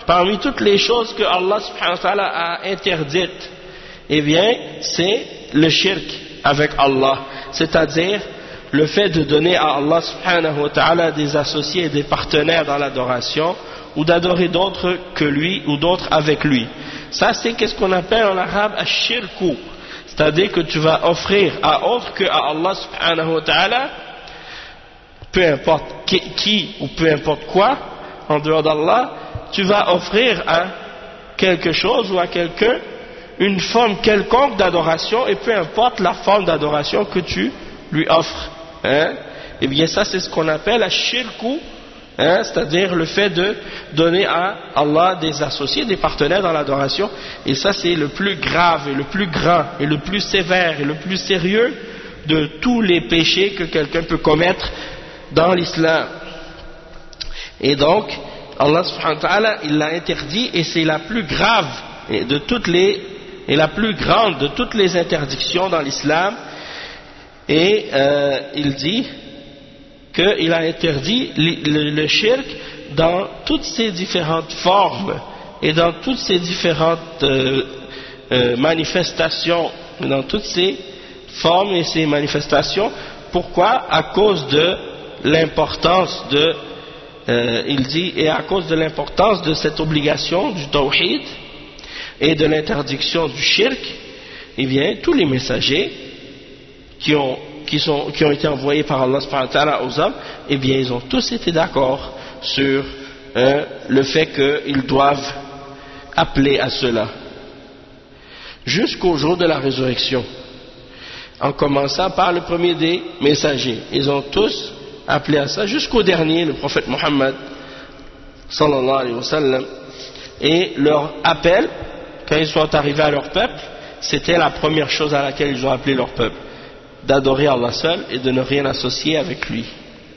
parmi toutes les choses que Allah subhanahu wa ta'ala a interdites, eh bien, c'est le shirk avec Allah, c'est-à-dire le fait de donner à Allah subhanahu wa ta'ala des associés et des partenaires dans l'adoration, ou d'adorer d'autres que lui ou d'autres avec lui. Ça, c'est qu'est-ce qu'on appelle en arabe ash-shirku, c'est-à-dire que tu vas offrir à autre que à Allah subhanahu wa ta'ala, peu importe qui ou peu importe quoi, en dehors d'Allah, tu vas offrir à quelque chose ou à quelqu'un une forme quelconque d'adoration, et peu importe la forme d'adoration que tu lui offres. Et bien ça, c'est ce qu'on appelle ash-shirku, c'est-à-dire le fait de donner à Allah des associés, des partenaires dans l'adoration. Et ça, c'est le plus grave et le plus grand et le plus sévère et le plus sérieux de tous les péchés que quelqu'un peut commettre dans l'islam. Et donc Allah subhanahu wa ta'ala, il l'a interdit, et c'est la plus grave de toutes les, et la plus grande de toutes les interdictions dans l'islam. Et il dit qu'il a interdit le shirk dans toutes ses différentes formes et dans toutes ses différentes manifestations, dans toutes ses formes et ses manifestations. Pourquoi? À cause de l'importance de, il dit, et à cause de l'importance de cette obligation du tawhid et de l'interdiction du shirk, eh bien, tous les messagers qui ont été envoyés par Allah subhanahu wa ta'ala aux hommes, eh bien, ils ont tous été d'accord sur le fait qu'ils doivent appeler à cela jusqu'au jour de la résurrection, en commençant par le premier des messagers. Ils ont tous appelé à ça jusqu'au dernier, le prophète Mohammed sallallahu alayhi wa sallam. Et leur appel, quand ils sont arrivés à leur peuple, c'était la première chose à laquelle ils ont appelé leur peuple: d'adorer Allah seul et de ne rien associer avec lui.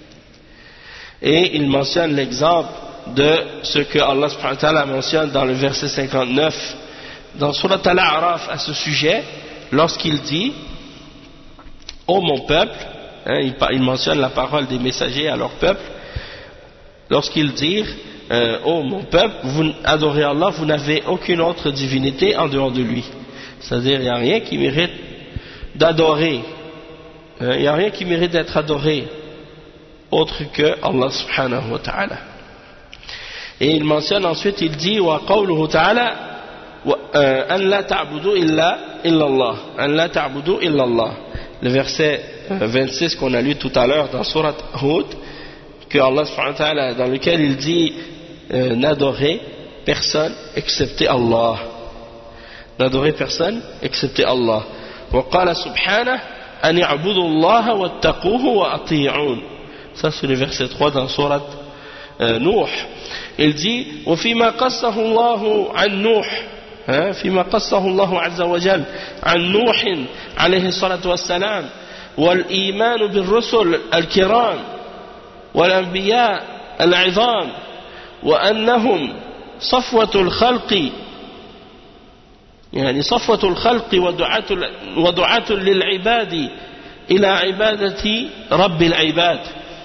Et il mentionne l'exemple de ce que Allah subhanahu wa ta'ala mentionne dans le verset 59 dans Surat Al-A'raf à ce sujet, lorsqu'il dit: ô mon peuple, il mentionne la parole des messagers à leur peuple, lorsqu'ils disent: ô mon peuple, vous adorez Allah, vous n'avez aucune autre divinité en dehors de lui. C'est-à-dire, il n'y a rien qui mérite d'adorer, il n'y a rien qui mérite d'être adoré autre que Allah subhanahu wa ta'ala. Et il mentionne ensuite, il dit: wa qawluhu ta'ala an la ta'budu illa Allah, an la ta'budu illa Allah. Le verset 26 qu'on a lu tout à l'heure dans Surat Hud, que Allah subhanahu wa ta'ala, dans lequel il dit n'adorer personne excepté Allah, n'adorer personne excepté Allah. Wa qala subhanahu an i'budu Allah wattaquhu wa ati'un. Ça c'est le verset 3 dans Surat Nuh. Il dit: wa fima qassahu Allah an Nuh, فيما قصه الله عز وجل عن نوح عليه الصلاة والسلام والإيمان بالرسل الكرام والأنبياء العظام وأنهم صفوة الخلق، يعني صفوة الخلق ودعاة للعباد إلى عبادة رب العباد،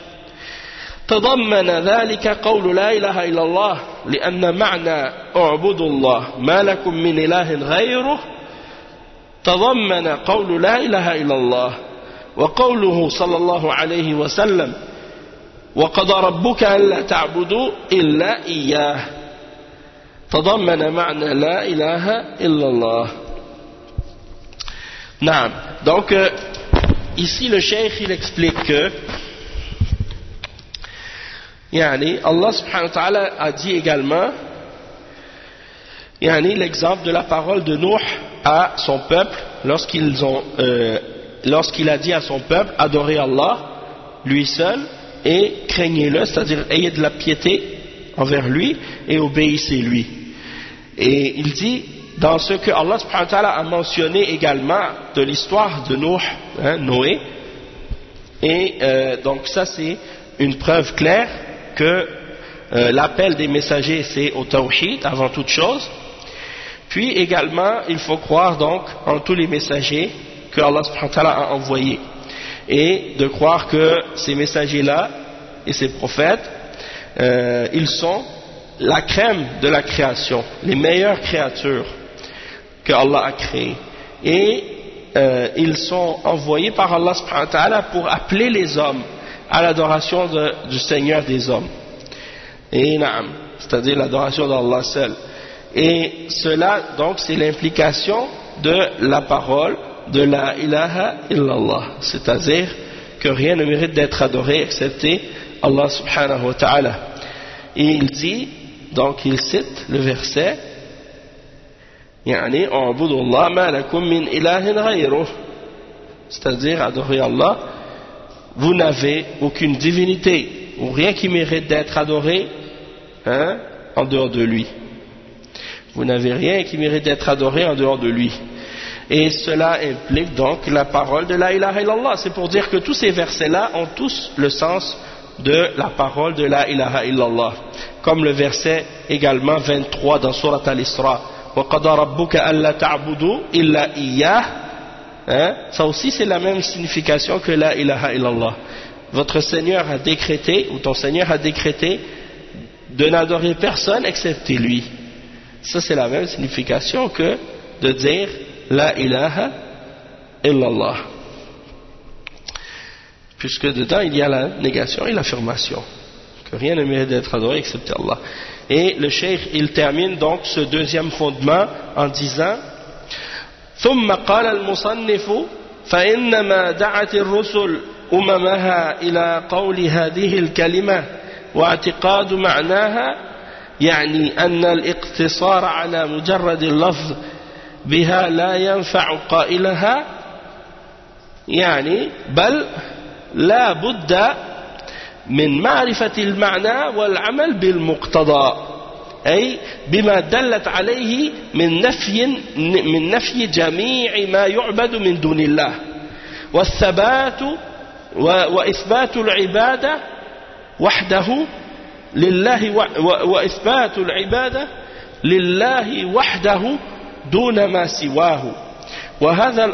تضمن ذلك قول لا إله إلا الله، لأن معنى اعبدوا الله ما لكم من إله غيره تضمن قول لا إله إلا الله، وقوله صلى الله عليه وسلم: وقضى ربك ألا تعبدوا إلا إياه، تضمن معنى لا إله إلا الله. نعم. Donc ici le cheikh il explique que Allah subhanahu wa ta'ala a dit également, l'exemple de la parole de Nuh à son peuple lorsqu'il a dit à son peuple: adorez Allah lui seul et craignez-le, c'est-à-dire ayez de la piété envers lui et obéissez lui. Et il dit dans ce que Allah subhanahu wa ta'ala a mentionné également de l'histoire de Nuh, Noé, et donc ça c'est une preuve claire que l'appel des messagers c'est au tawhid avant toute chose. Puis également il faut croire donc en tous les messagers que Allah subhanahu wa ta'ala a envoyés, et de croire que ces messagers là et ces prophètes ils sont la crème de la création, les meilleures créatures que Allah a créées, et ils sont envoyés par Allah subhanahu wa ta'ala pour appeler les hommes à l'adoration du Seigneur des hommes, et na'am, c'est-à-dire l'adoration d'Allah seul. Et cela donc c'est l'implication de la parole de la ilaha illallah, c'est-à-dire que rien ne mérite d'être adoré excepté Allah subhanahu wa ta'ala. Et il dit, donc il cite le verset, يعني اعبدوا الله ما لكم من إله غيره, c'est-à-dire adorer Allah, vous n'avez aucune divinité ou rien qui mérite d'être adoré en dehors de lui. Vous n'avez rien qui mérite d'être adoré en dehors de lui. Et cela implique donc la parole de la ilaha illallah. C'est pour dire que tous ces versets-là ont tous le sens de la parole de la ilaha illallah. Comme le verset également 23 dans Surat Al-Isra. وَقَضَى رَبُّكَ أَلَّا تَعْبُدُوا إِلَّا إِيَّاهُ. Ça aussi c'est la même signification que la ilaha illallah. Votre Seigneur a décrété, ou ton Seigneur a décrété, de n'adorer personne excepté lui. Ça c'est la même signification que de dire la ilaha illallah, puisque dedans il y a la négation et l'affirmation que rien ne mérite d'être adoré excepté Allah. Et le cheikh il termine donc ce deuxième fondement en disant ثم قال المصنف فإنما دعت الرسل أممها إلى قول هذه الكلمة واعتقاد معناها يعني أن الاقتصار على مجرد اللفظ بها لا ينفع قائلها يعني بل لا بد من معرفة المعنى والعمل بالمقتضى أي بما دلت عليه من نفي جميع ما يعبد من دون الله والثبات وإثبات العبادة وحده لله وإثبات العبادة لله وحده دون ما سواه وهذا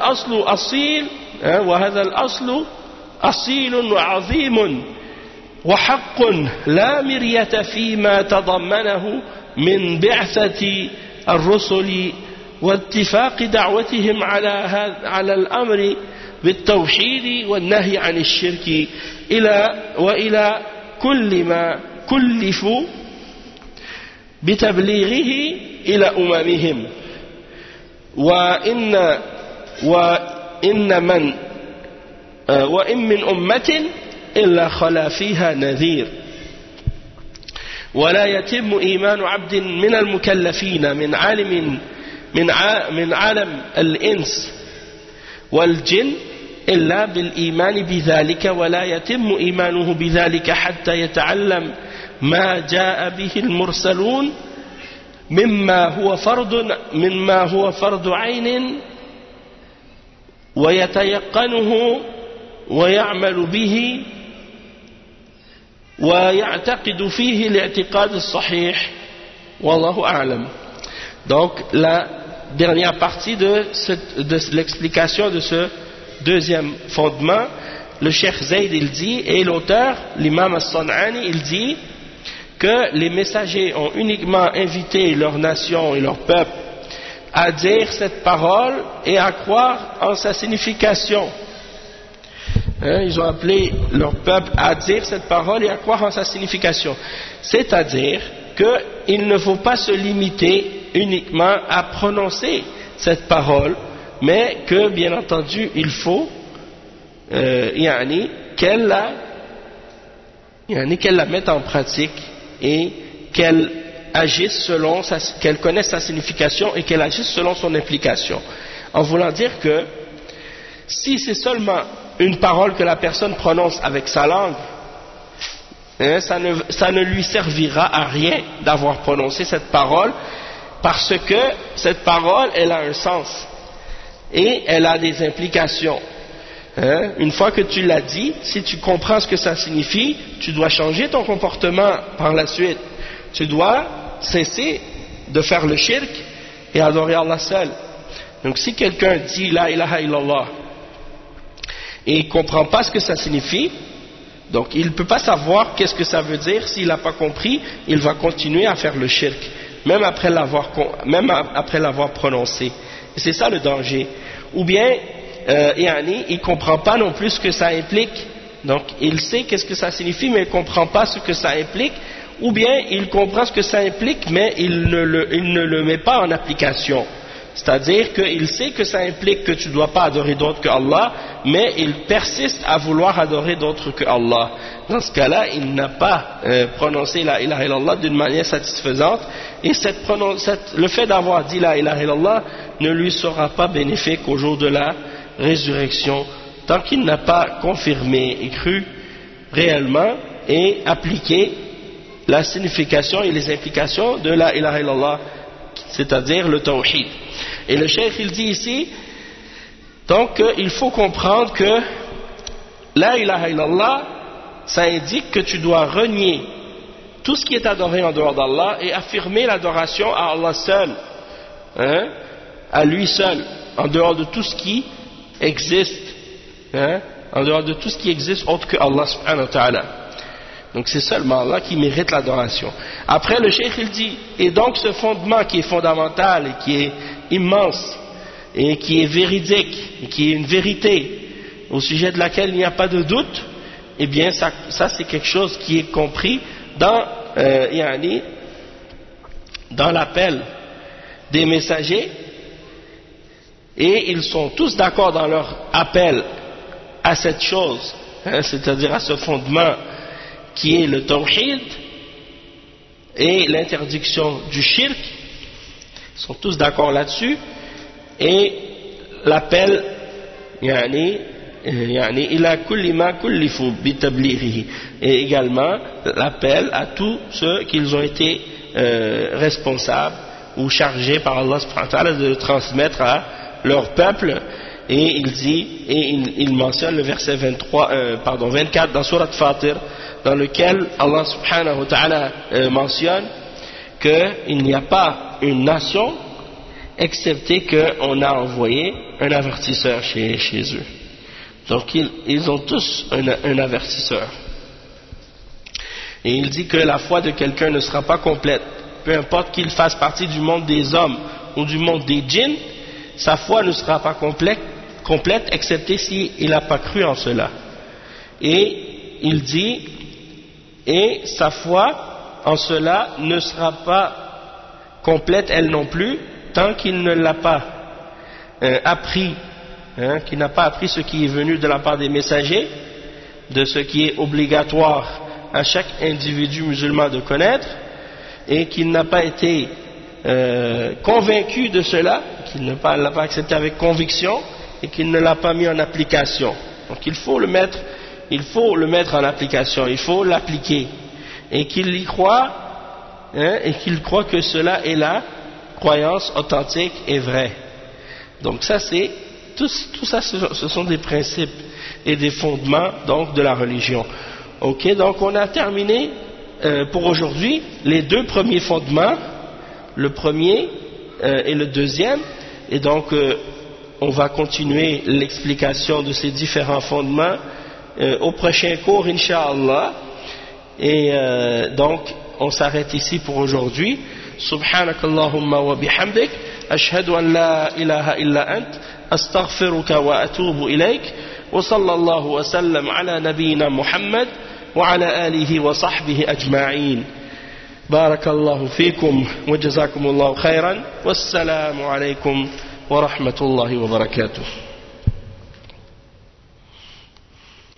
الأصل أصيل وعظيم وحق لا مرية فيما تضمنه من بعثة الرسل واتفاق دعوتهم على الأمر بالتوحيد والنهي عن الشرك وإلى كل ما كلفوا بتبليغه إلى أممهم وإن من أمة إلا خلا فيها نذير ولا يتم إيمان عبد من المكلفين من عالم الإنس والجن إلا بالإيمان بذلك ولا يتم إيمانه بذلك حتى يتعلم ما جاء به المرسلون مما هو فرض عين ويتيقنه ويعمل به ويعتقد فيه الاعتقاد الصحيح والله أعلم. Donc la dernière partie de l'explication de ce deuxième fondement, le Cheikh Zayd il dit, et l'auteur, l'imam As-San'ani, il dit que les messagers ont uniquement invité leur nation et leur peuple à dire cette parole et à croire en sa signification. Ils ont appelé leur peuple à dire cette parole et à croire en sa signification. C'est-à-dire qu'il ne faut pas se limiter uniquement à prononcer cette parole, mais que bien entendu il faut qu'elle la mette en pratique et qu'elle agisse selon qu'elle connaisse sa signification et qu'elle agisse selon son implication. En voulant dire que si c'est seulement une parole que la personne prononce avec sa langue, ça ne lui servira à rien d'avoir prononcé cette parole, parce que cette parole elle a un sens et elle a des implications. Une fois que tu l'as dit, si tu comprends ce que ça signifie, tu dois changer ton comportement par la suite. Tu dois cesser de faire le shirk et adorer Allah seul. Donc si quelqu'un dit la ilaha illallah et il ne comprend pas ce que ça signifie, Donc il ne peut pas savoir qu'est-ce que ça veut dire. S'il n'a pas compris, il va continuer à faire le shirk, même après l'avoir prononcé. Et c'est ça le danger. Ou bien il ne comprend pas non plus ce que ça implique. Donc il sait qu'est-ce que ça signifie, mais il ne comprend pas ce que ça implique. Ou bien il comprend ce que ça implique, mais il ne le met pas en application. C'est-à-dire qu'il sait que ça implique que tu ne dois pas adorer d'autre que Allah, mais il persiste à vouloir adorer d'autre que Allah. Dans ce cas-là, il n'a pas prononcé la ilaha illallah d'une manière satisfaisante, et le fait d'avoir dit la ilaha illallah ne lui sera pas bénéfique au jour de la résurrection, tant qu'il n'a pas confirmé et cru réellement et appliqué la signification et les implications de la ilaha illallah, c'est-à-dire le tawhid. Et le cheikh il dit ici, donc il faut comprendre que la ilaha illallah, ça indique que tu dois renier tout ce qui est adoré en dehors d'Allah et affirmer l'adoration à Allah seul, à lui seul, en dehors de tout ce qui existe, en dehors de tout ce qui existe autre que Allah subhanahu wa ta'ala. Donc c'est seulement Allah qui mérite l'adoration. Après le cheikh il dit, et donc ce fondement qui est fondamental et qui est immense et qui est véridique et qui est une vérité au sujet de laquelle il n'y a pas de doute, eh bien ça c'est quelque chose qui est compris dans l'appel des messagers, et ils sont tous d'accord dans leur appel à cette chose, c'est-à-dire à ce fondement qui est le tawhid et l'interdiction du shirk. Ils sont tous d'accord là-dessus, et l'appel ila kulli ma kullifu bitablighihi, et également l'appel à tous ceux qu'ils ont été responsables ou chargés par Allah subhanahu wa ta'ala de transmettre à leur peuple. Et il dit, et il mentionne le verset 24 dans Surat Fatir, dans lequel Allah subhanahu wa ta'ala mentionne qu'il n'y a pas une nation excepté qu'on a envoyé un avertisseur chez eux. Donc ils ont tous un avertisseur. Et il dit que la foi de quelqu'un ne sera pas complète, peu importe qu'il fasse partie du monde des hommes ou du monde des djinns, sa foi ne sera pas complète excepté s'il n'a pas cru en cela. Et il dit, et sa foi en cela ne sera pas complète elle non plus tant qu'il ne l'a pas appris, qu'il n'a pas appris ce qui est venu de la part des messagers, de ce qui est obligatoire à chaque individu musulman de connaître, et qu'il n'a pas été convaincu de cela, qu'il ne l'a pas accepté avec conviction, et qu'il ne l'a pas mis en application. Donc il faut le mettre en application, il faut l'appliquer, et qu'il y croit, et qu'il croit que cela est la croyance authentique et vraie. Donc ça c'est tout ça, ce sont des principes et des fondements donc de la religion. Ok, donc on a terminé pour aujourd'hui les deux premiers fondements, le premier et le deuxième, et donc on va continuer l'explication de ces différents fondements au prochain cours, Inch'Allah. Et donc on s'arrête ici pour aujourd'hui. Subhanakallahumma wa bihamdik, ashhadu an la ilaha illa ant, astaghfiruka wa atubu ilayk, wa sallallahu wa sallam ala nabiyyina Muhammad wa ala alihi wa sahbihi ajma'in. Barakallahu fikum wa jazakumullahu khairan, wassalamu alaykum wa rahmatullahi wa barakatuh.